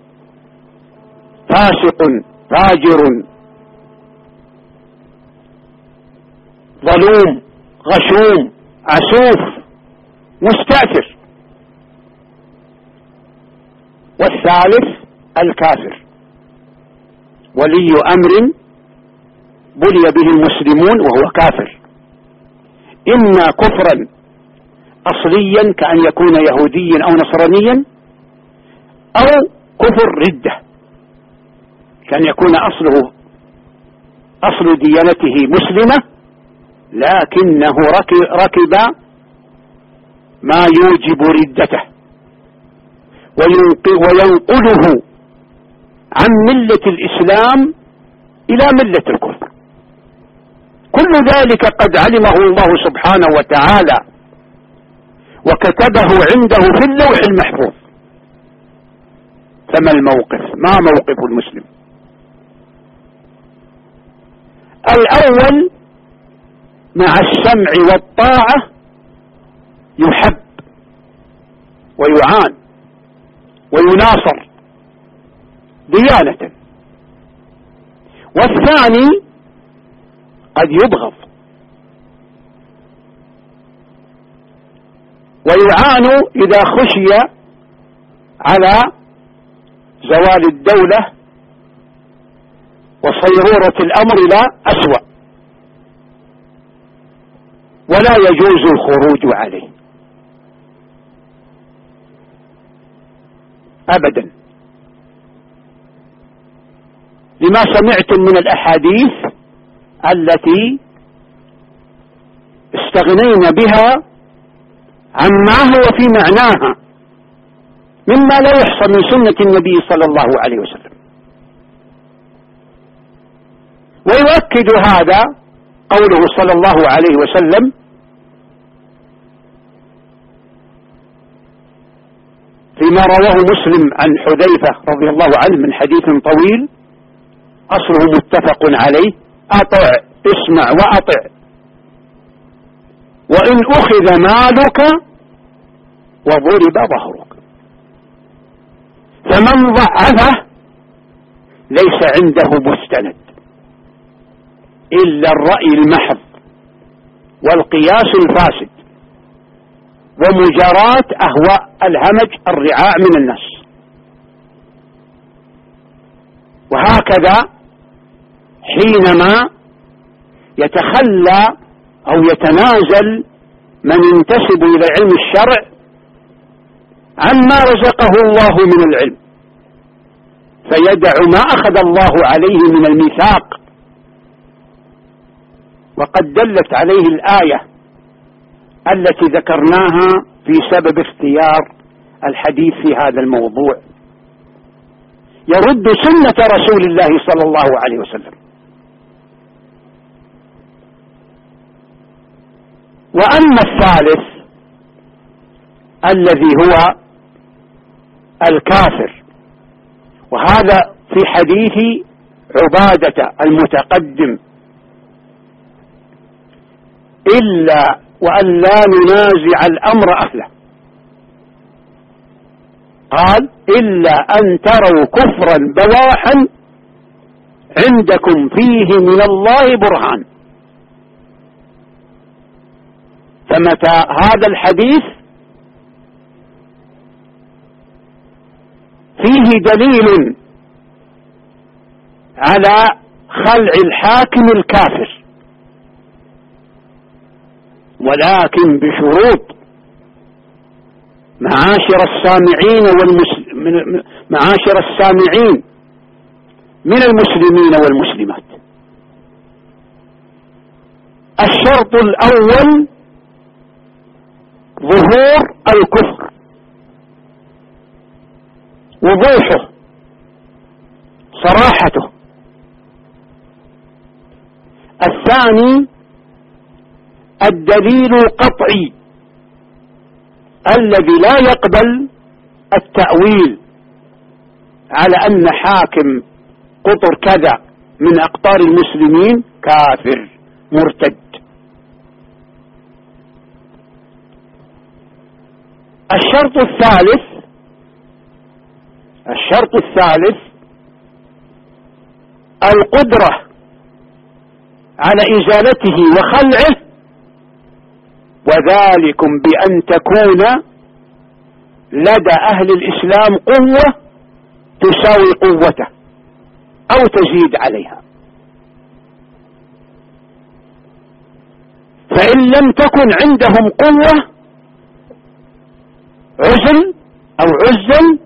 فاسق فاجر ظلوم غشوم عسوف مستأثر. والثالث الكافر ولي أمر بلي به المسلمون وهو كافر، إما كفرا أصليا كأن يكون يهوديا أو نصرانيا، أو كفر ردة كأن يكون أصله أصل ديانته مسلمة لكنه ركب ما يوجب ردته وينقله عن ملة الإسلام إلى ملة الكفر. كل ذلك قد علمه الله سبحانه وتعالى وكتبه عنده في اللوح المحفوظ. فما الموقف؟ ما موقف المسلم؟ الأول مع السمع والطاعة يحب ويعان ويناصر ديانة، والثاني قد يبغض ويعان إذا خشي على زوال الدولة وصيرورة الأمر إلى أسوأ، ولا يجوز الخروج عليه أبدا، لما سمعتم من الأحاديث التي استغنينا بها عما هو في معناها مما لا يحصى من سنة النبي صلى الله عليه وسلم. ويؤكد هذا قوله صلى الله عليه وسلم: فيما رواه مسلم عن حذيفة رضي الله عنه من حديث طويل أصله متفق عليه: أطع، اسمع وأطع، وإن أخذ مالك وضرب ظهرك. فمن ضعفه ليس عنده مستند إلا الرأي المحض والقياس الفاسد ومجاراة أهواء الهمج الرعاع من الناس. وهكذا حينما يتخلى أو يتنازل من ينتسب إلى علم الشرع عما رزقه الله من العلم فيدع ما أخذ الله عليه من الميثاق، وقد دلت عليه الآية التي ذكرناها في سبب اختيار الحديث في هذا الموضوع، يرد سنة رسول الله صلى الله عليه وسلم. وأما الثالث الذي هو الكافر، وهذا في حديث عبادة المتقدم: إلا وأن لا ننازع الأمر أهله، قال: إلا أن تروا كفرا بواحا عندكم فيه من الله برهان. فمتى هذا الحديث فيه دليل على خلع الحاكم الكافر، ولكن بشروط. معاشر السامعين والمسلمين معاشر السامعين من المسلمين والمسلمات، الشرط الأول ظهور الكفر، وضوحه، صراحته. الثاني الدليل القطعي الذي لا يقبل التأويل على أن حاكم قطر كذا من أقطار المسلمين كافر مرتد. الشرط الثالث الشرط الثالث القدرة على إزالته وخلعه، وذلكم بأن تكون لدى أهل الإسلام قوة تساوي قوته أو تزيد عليها. فإن لم تكن عندهم قوة عزل أو عزل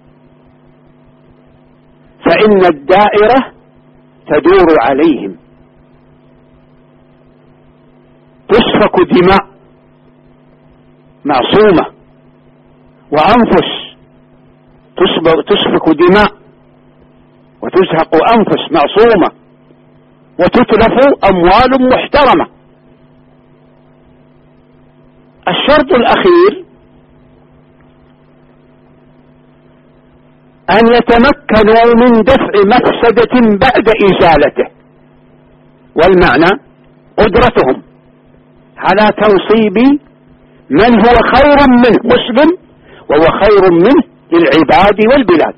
فإن الدائرة تدور عليهم، تسفك دماء معصومة، وأنفس تسفك دماء وتزهق أنفس معصومة، وتتلف أموال محترمة. الشرط الأخير أن يتمكنوا من دفع مفسدة بعد إزالته، والمعنى قدرتهم على تنصيب من هو خير منه مسلم وهو خير منه للعباد والبلاد.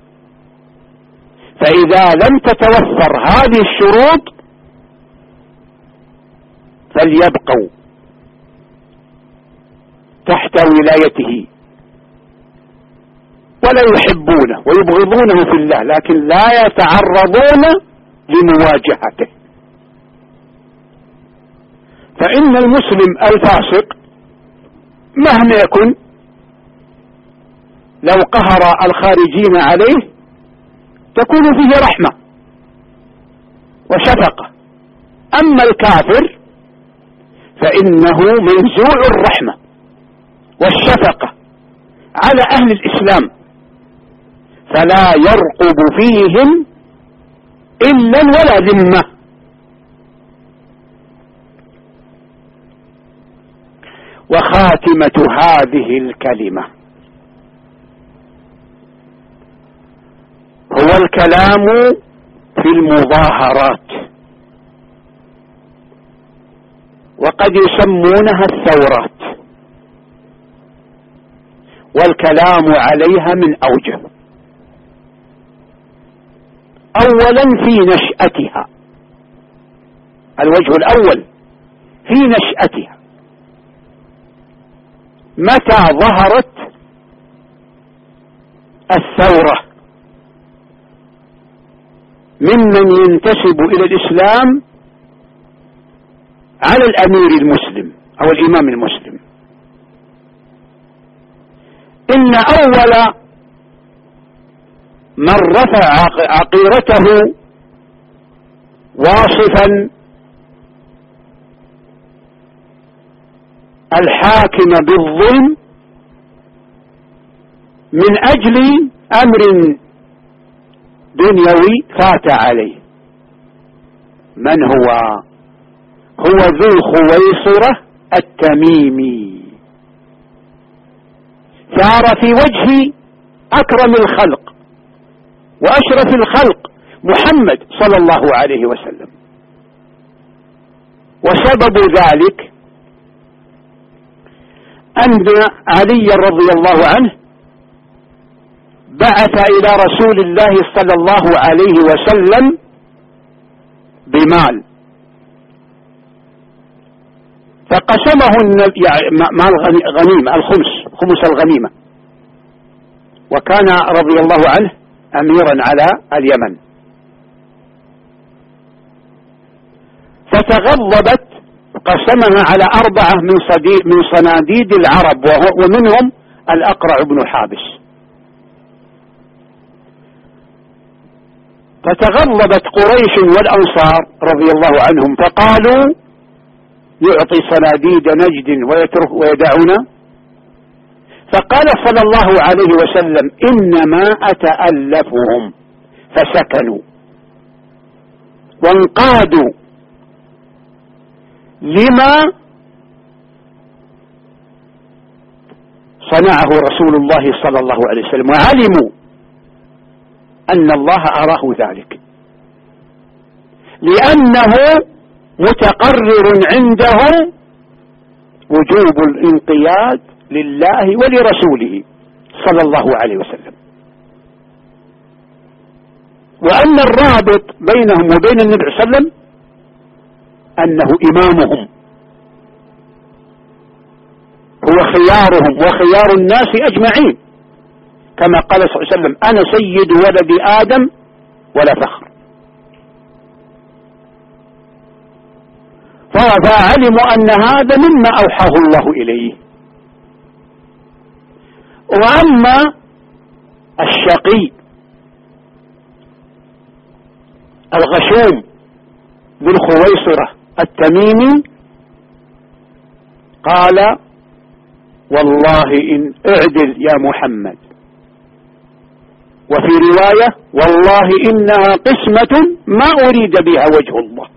فإذا لم تتوفر هذه الشروط فليبقوا تحت ولايته ولا يحبونه ويبغضونه في الله، لكن لا يتعرضون لمواجهته. فإن المسلم الفاسق مهما يكن لو قهر الخارجين عليه تكون فيه رحمة وشفقة. أما الكافر فإنه منزوع الرحمة والشفقة على أهل الإسلام، فلا يرقب فيهم إلا ولا ذمة. وخاتمة هذه الكلمة هو الكلام في المظاهرات، وقد يسمونها الثورات، والكلام عليها من أوجه. أولا في نشأتها، الوجه الأول في نشأتها، متى ظهرت الثورة ممن ينتسب إلى الإسلام على الأمير المسلم أو الإمام المسلم. إن أول من رفع عقيرته واصفا الحاكم بالظلم من أجل أمر دنيوي فات عليه، من هو؟ هو ذو الخويصرة التميمي، ثار في وجه أكرم الخلق وأشرف الخلق محمد صلى الله عليه وسلم. وسبب ذلك أن علي رضي الله عنه بعث إلى رسول الله صلى الله عليه وسلم بمال، فقسمه مال غنيمة، الخمس، خمس الغنيمة، وكان رضي الله عنه أميرا على اليمن. فتغضبت قسمها على أربعة من, من صناديد العرب، ومنهم الأقرع بن حابس. فتغضبت قريش والأنصار رضي الله عنهم، فقالوا يعطي صناديد نجد ويترك ويدعنا. فقال صلى الله عليه وسلم إنما أتألفهم، فسكنوا وانقادوا لما صنعه رسول الله صلى الله عليه وسلم، وعلموا أن الله أراه ذلك، لأنه متقرر عندهم وجوب الانقياد لله ولرسوله صلى الله عليه وسلم، وأن الرابط بينهم وبين النبي صلى الله عليه وسلم أنه إمامهم، هو خيارهم وخيار الناس أجمعين، كما قال صلى الله عليه وسلم أنا سيد ولد آدم ولا فخر. فعلموا أن هذا مما أوحاه الله إليه. وأما الشقي الغشوم ذو الخويصرة التميمي قال والله إن اعدل يا محمد، وفي رواية والله إنها قسمة ما أريد بها وجه الله.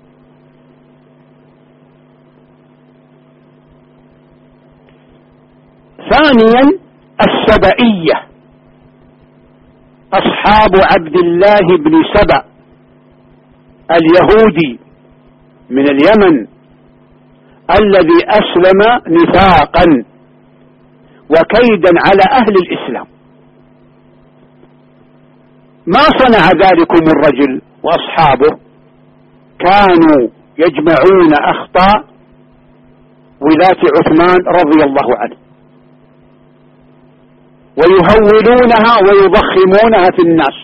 ثانيا السبئية، أصحاب عبد الله بن سبأ اليهودي من اليمن الذي أسلم نفاقا وكيدا على أهل الإسلام. ما صنع ذلكم الرجل وأصحابه؟ كانوا يجمعون أخطاء ولاة عثمان رضي الله عنه، ويهولونها ويضخمونها في الناس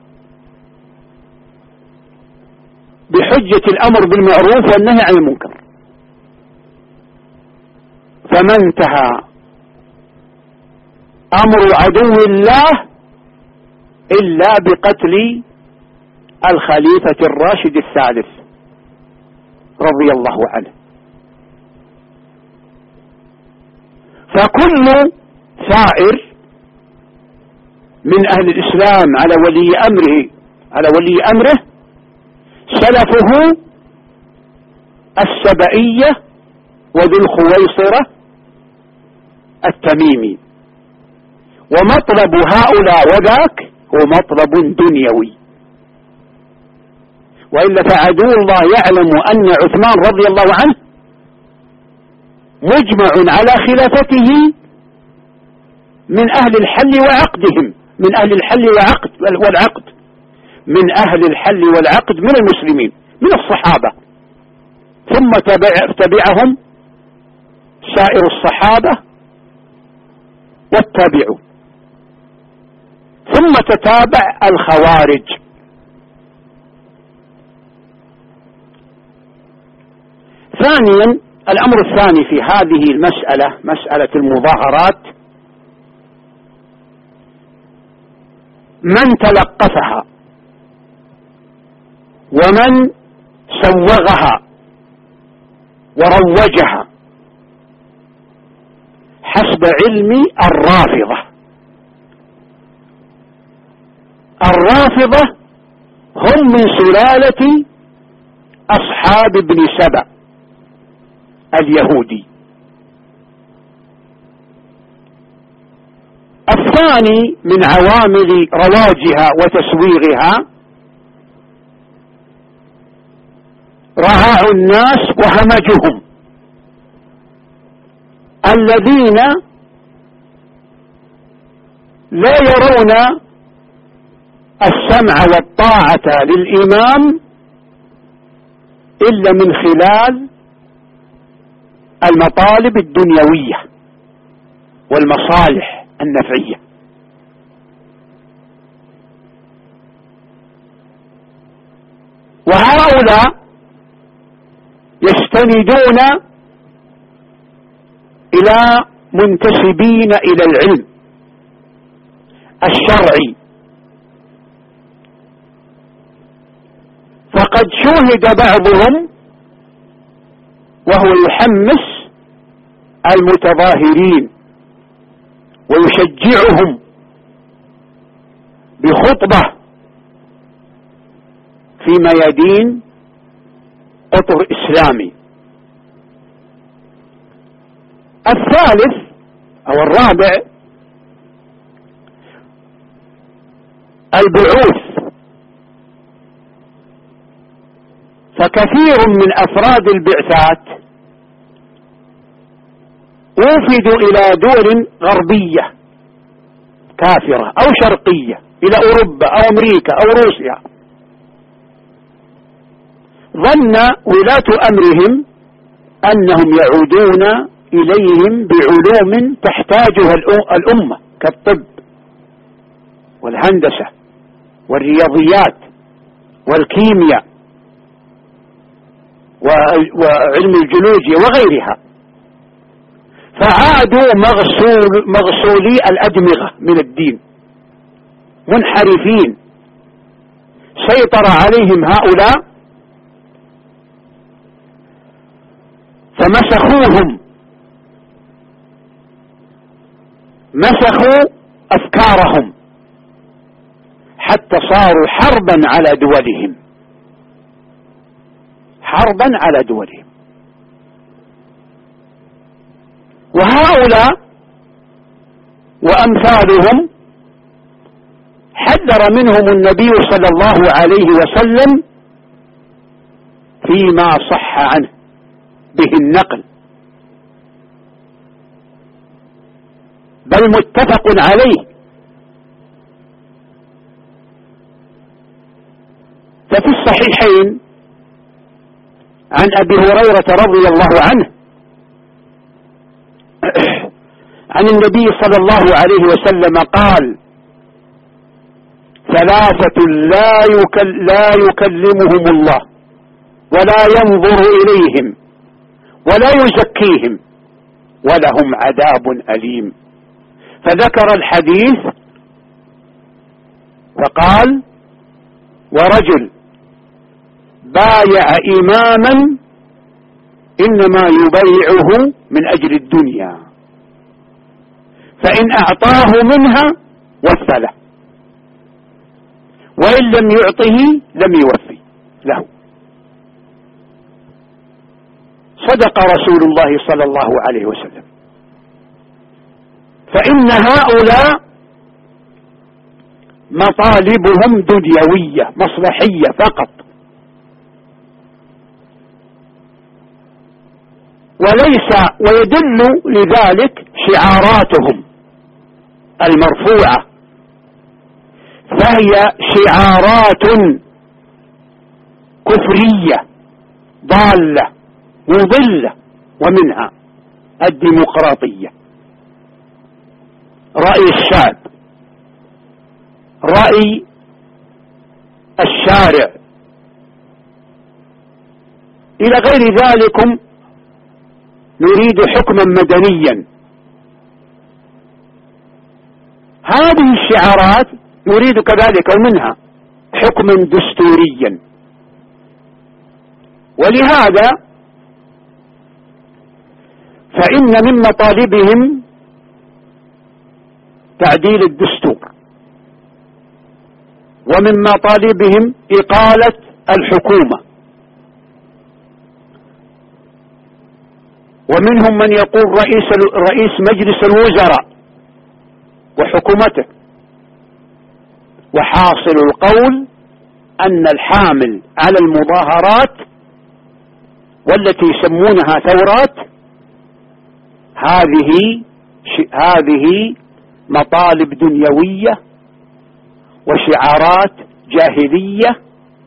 بحجة الأمر بالمعروف والنهي عن المنكر. فما انتهى أمر عدو الله إلا بقتل الخليفة الراشد الثالث رضي الله عنه. فكل ثائر من أهل الإسلام على ولي أمره على ولي أمره سلفه السبئية وذو الخويصرة التميمي، ومطلب هؤلاء وذاك هو مطلب دنيوي. وإلا فعدو الله يعلم أن عثمان رضي الله عنه مجمع على خلافته من أهل الحل وعقدهم من أهل الحل وعقد والعقد من أهل الحل والعقد من المسلمين من الصحابة، ثم تبع تبعهم سائر الصحابة والتابعون، ثم تتابع الخوارج. ثانيا، الأمر الثاني في هذه المسألة مسألة المظاهرات، من تلقفها ومن سوغها وروجها حسب علمي الرافضة. الرافضة هم من سلالة أصحاب ابن سبأ اليهودي. الثاني من عوامل رواجها وتسويغها رعاع الناس وهمجهم، الذين لا يرون السمع والطاعة للإمام إلا من خلال المطالب الدنيوية والمصالح النفعية. وهؤلاء يستندون إلى منتسبين إلى العلم الشرعي، فقد شوهد بعضهم وهو يحمس المتظاهرين ويشجعهم بخطبة في ميادين قطر إسلامي. الثالث أو الرابع البعوث، فكثير من أفراد البعثات وفدوا إلى دول غربية كافرة أو شرقية، إلى أوروبا أو أمريكا أو روسيا، ظن ولاة أمرهم أنهم يعودون إليهم بعلوم تحتاجها الأمة كالطب والهندسة والرياضيات والكيمياء وعلم الجيولوجيا وغيرها، فعادوا مغسول مغسولي الأدمغة من الدين منحرفين. سيطر عليهم هؤلاء فمسخوهم، مسخوا أفكارهم حتى صاروا حربا على دولهم حربا على دولهم. وهؤلاء وأمثالهم حذر منهم النبي صلى الله عليه وسلم فيما صح عنه به النقل، بل متفق عليه. ففي الصحيحين عن أبي هريرة رضي الله عنه عن النبي صلى الله عليه وسلم قال: ثلاثة لا, يكل لا يكلمهم الله ولا ينظر إليهم ولا يزكيهم ولهم عذاب أليم. فذكر الحديث فقال: ورجل بايع إماما إنما يبايعه من أجل الدنيا، فإن أعطاه منها وفى له، وإن لم يعطه لم يوفي له. صدق رسول الله صلى الله عليه وسلم. فإن هؤلاء مطالبهم دنيوية مصلحية فقط، وليس ويدل لذلك شعاراتهم المرفوعة، فهي شعارات كفرية ضالة مضلة، ومنها الديمقراطية، رأي الشعب، رأي الشارع، إلى غير ذلك. نريد حكما مدنيا. هذه الشعارات نريد كذلك ومنها حكما دستوريا. ولهذا فإن من مطالبهم تعديل الدستور، ومن مطالبهم إقالة الحكومة، ومنهم من يقول رئيس رئيس مجلس الوزراء وحكومته. وحاصل القول أن الحامل على المظاهرات والتي يسمونها ثورات هذه هذه مطالب دنيوية وشعارات جاهلية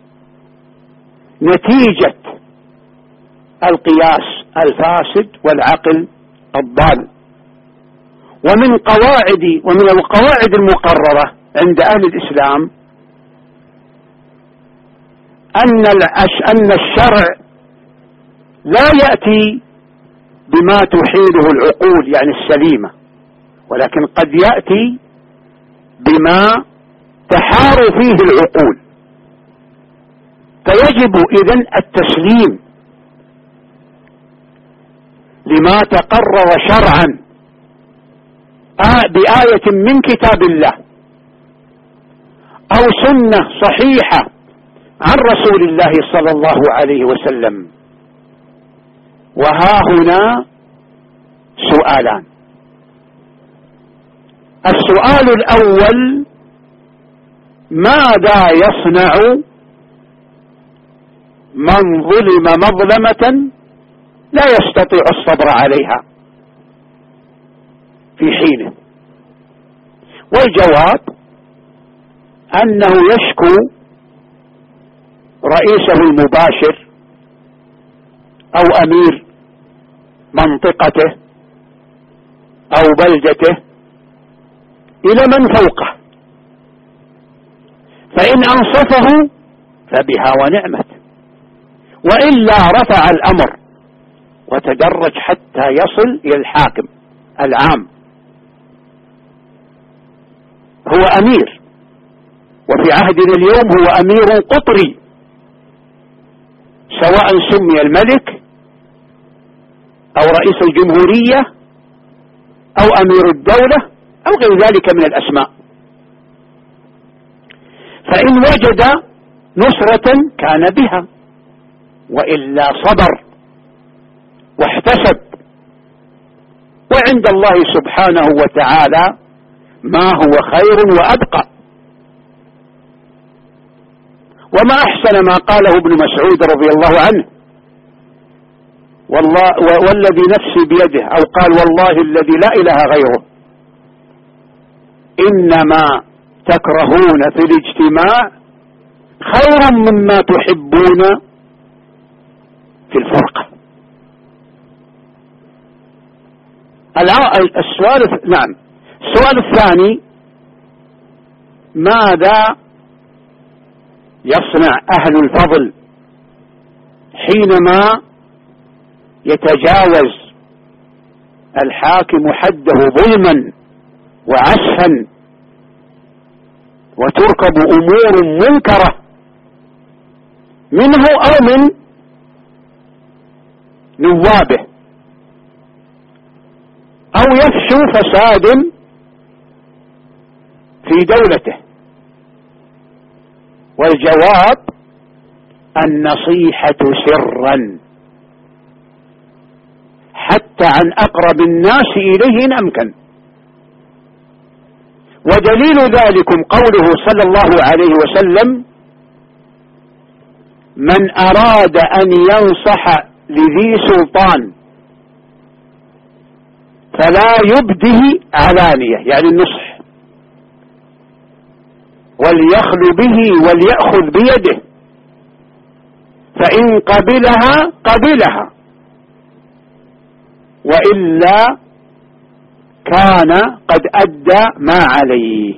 نتيجة القياس الفاسد والعقل الضال. ومن قواعد ومن القواعد المقررة عند أهل الإسلام أن أن الشرع لا يأتي بما تحيله العقول يعني السليمة، ولكن قد يأتي بما تحار فيه العقول. فيجب إذن التسليم لما تقرر شرعا بآية من كتاب الله أو سنة صحيحة عن رسول الله صلى الله عليه وسلم. وها هنا سؤالان. السؤال الأول: ماذا يصنع من ظلم مظلمة لا يستطيع الصبر عليها في حينه؟ والجواب أنه يشكو رئيسه المباشر أو أمير منطقته أو بلدته إلى من فوقه، فإن أنصفه فبها ونعمت، وإلا رفع الأمر وتدرج حتى يصل إلى الحاكم العام. هو أمير، وفي عهدنا اليوم هو أمير قطري، سواء سمي الملك أو رئيس الجمهورية أو أمير الدولة أو غير ذلك من الأسماء. فإن وجد نصرة كان بها، وإلا صبر واحتسب، وعند الله سبحانه وتعالى ما هو خير وأبقى. وما أحسن ما قاله ابن مسعود رضي الله عنه: والله والذي نفسي بيده، أو قال: والله الذي لا إله غيره، إنما تكرهون في الاجتماع خيرا مما تحبون في الفرقة. السؤال نعم السؤال الثاني: ماذا يصنع أهل الفضل حينما يتجاوز الحاكم حده ظلما وعسفا وتركب أمور منكرة منه أو من نوابه أو يفشو فساد في دولته؟ والجواب: النصيحة سرا حتى عن أقرب الناس إليه إن أمكن. ودليل ذلكم قوله صلى الله عليه وسلم: من أراد أن ينصح لذي سلطان فلا يبده علانية، يعني النصح، وليخل به وليأخذ بيده، فإن قبلها قبلها وإلا كان قد أدى ما عليه.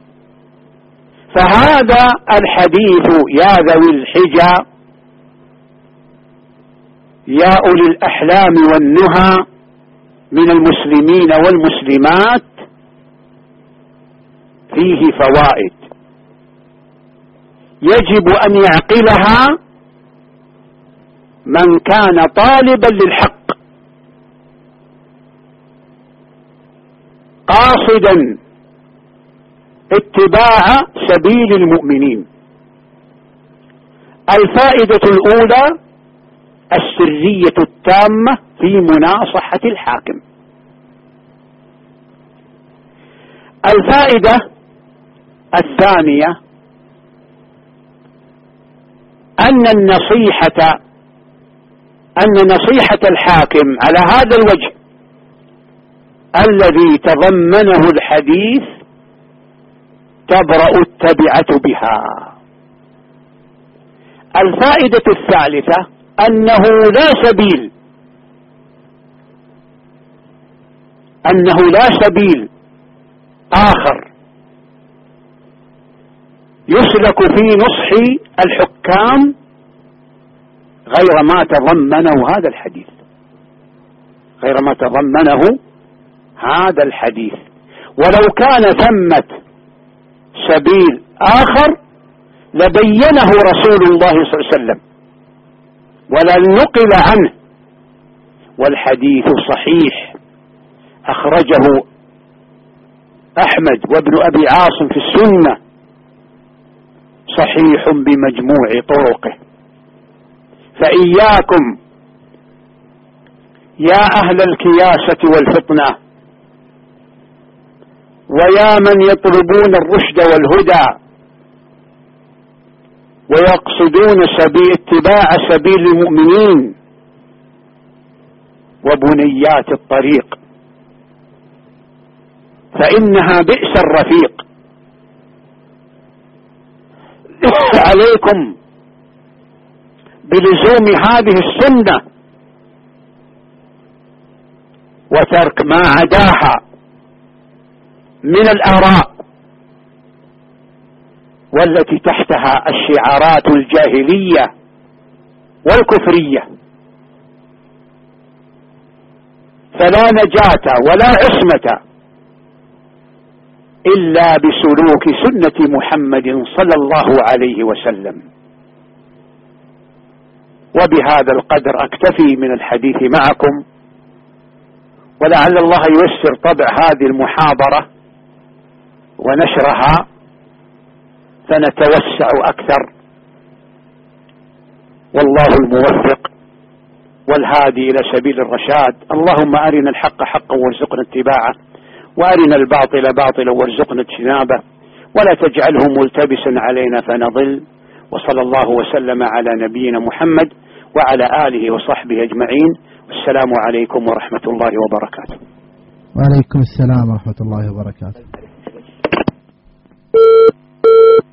فهذا الحديث يا ذوي الحجى، يا أولي الأحلام والنهى من المسلمين والمسلمات، فيه فوائد يجب أن يعقلها من كان طالبا للحق قاصدا اتباع سبيل المؤمنين. الفائدة الأولى: السرية التامة في مناصحة الحاكم. الفائدة الثانية: أن النصيحة أن نصيحة الحاكم على هذا الوجه الذي تضمنه الحديث تبرأ التبعة بها. الفائدة الثالثة: أنه لا سبيل أنه لا سبيل آخر يسلك في نصح الحكام غير ما تضمنه هذا الحديث غير ما تضمنه هذا الحديث ولو كان ثمة سبيل آخر لبينه رسول الله صلى الله عليه وسلم ولا نقل عنه. والحديث صحيح، أخرجه أحمد وابن أبي عاصم في السنة، صحيح بمجموع طرقه. فإياكم يا أهل الكياسة والفطنة ويا من يطلبون الرشد والهدى ويقصدون سبيل اتباع سبيل المؤمنين وبنيات الطريق، فإنها بئس الرفيق. عليكم بلزوم هذه السنة وترك ما عداها من الآراء والتي تحتها الشعارات الجاهلية والكفرية، فلا نجاة ولا عصمة إلا بسلوك سنة محمد صلى الله عليه وسلم. وبهذا القدر أكتفي من الحديث معكم، ولعل الله ييسر طبع هذه المحاضرة ونشرها فنتوسع أكثر، والله الموفق والهادي إلى سبيل الرشاد. اللهم أرنا الحق حقا وارزقنا اتباعه، وأرنا الباطل باطلا وارزقنا اجتنابه، ولا تجعله ملتبسا علينا فنضل. وصلى الله وسلم على نبينا محمد وعلى آله وصحبه أجمعين، والسلام عليكم ورحمة الله وبركاته. وعليكم السلام ورحمة الله وبركاته.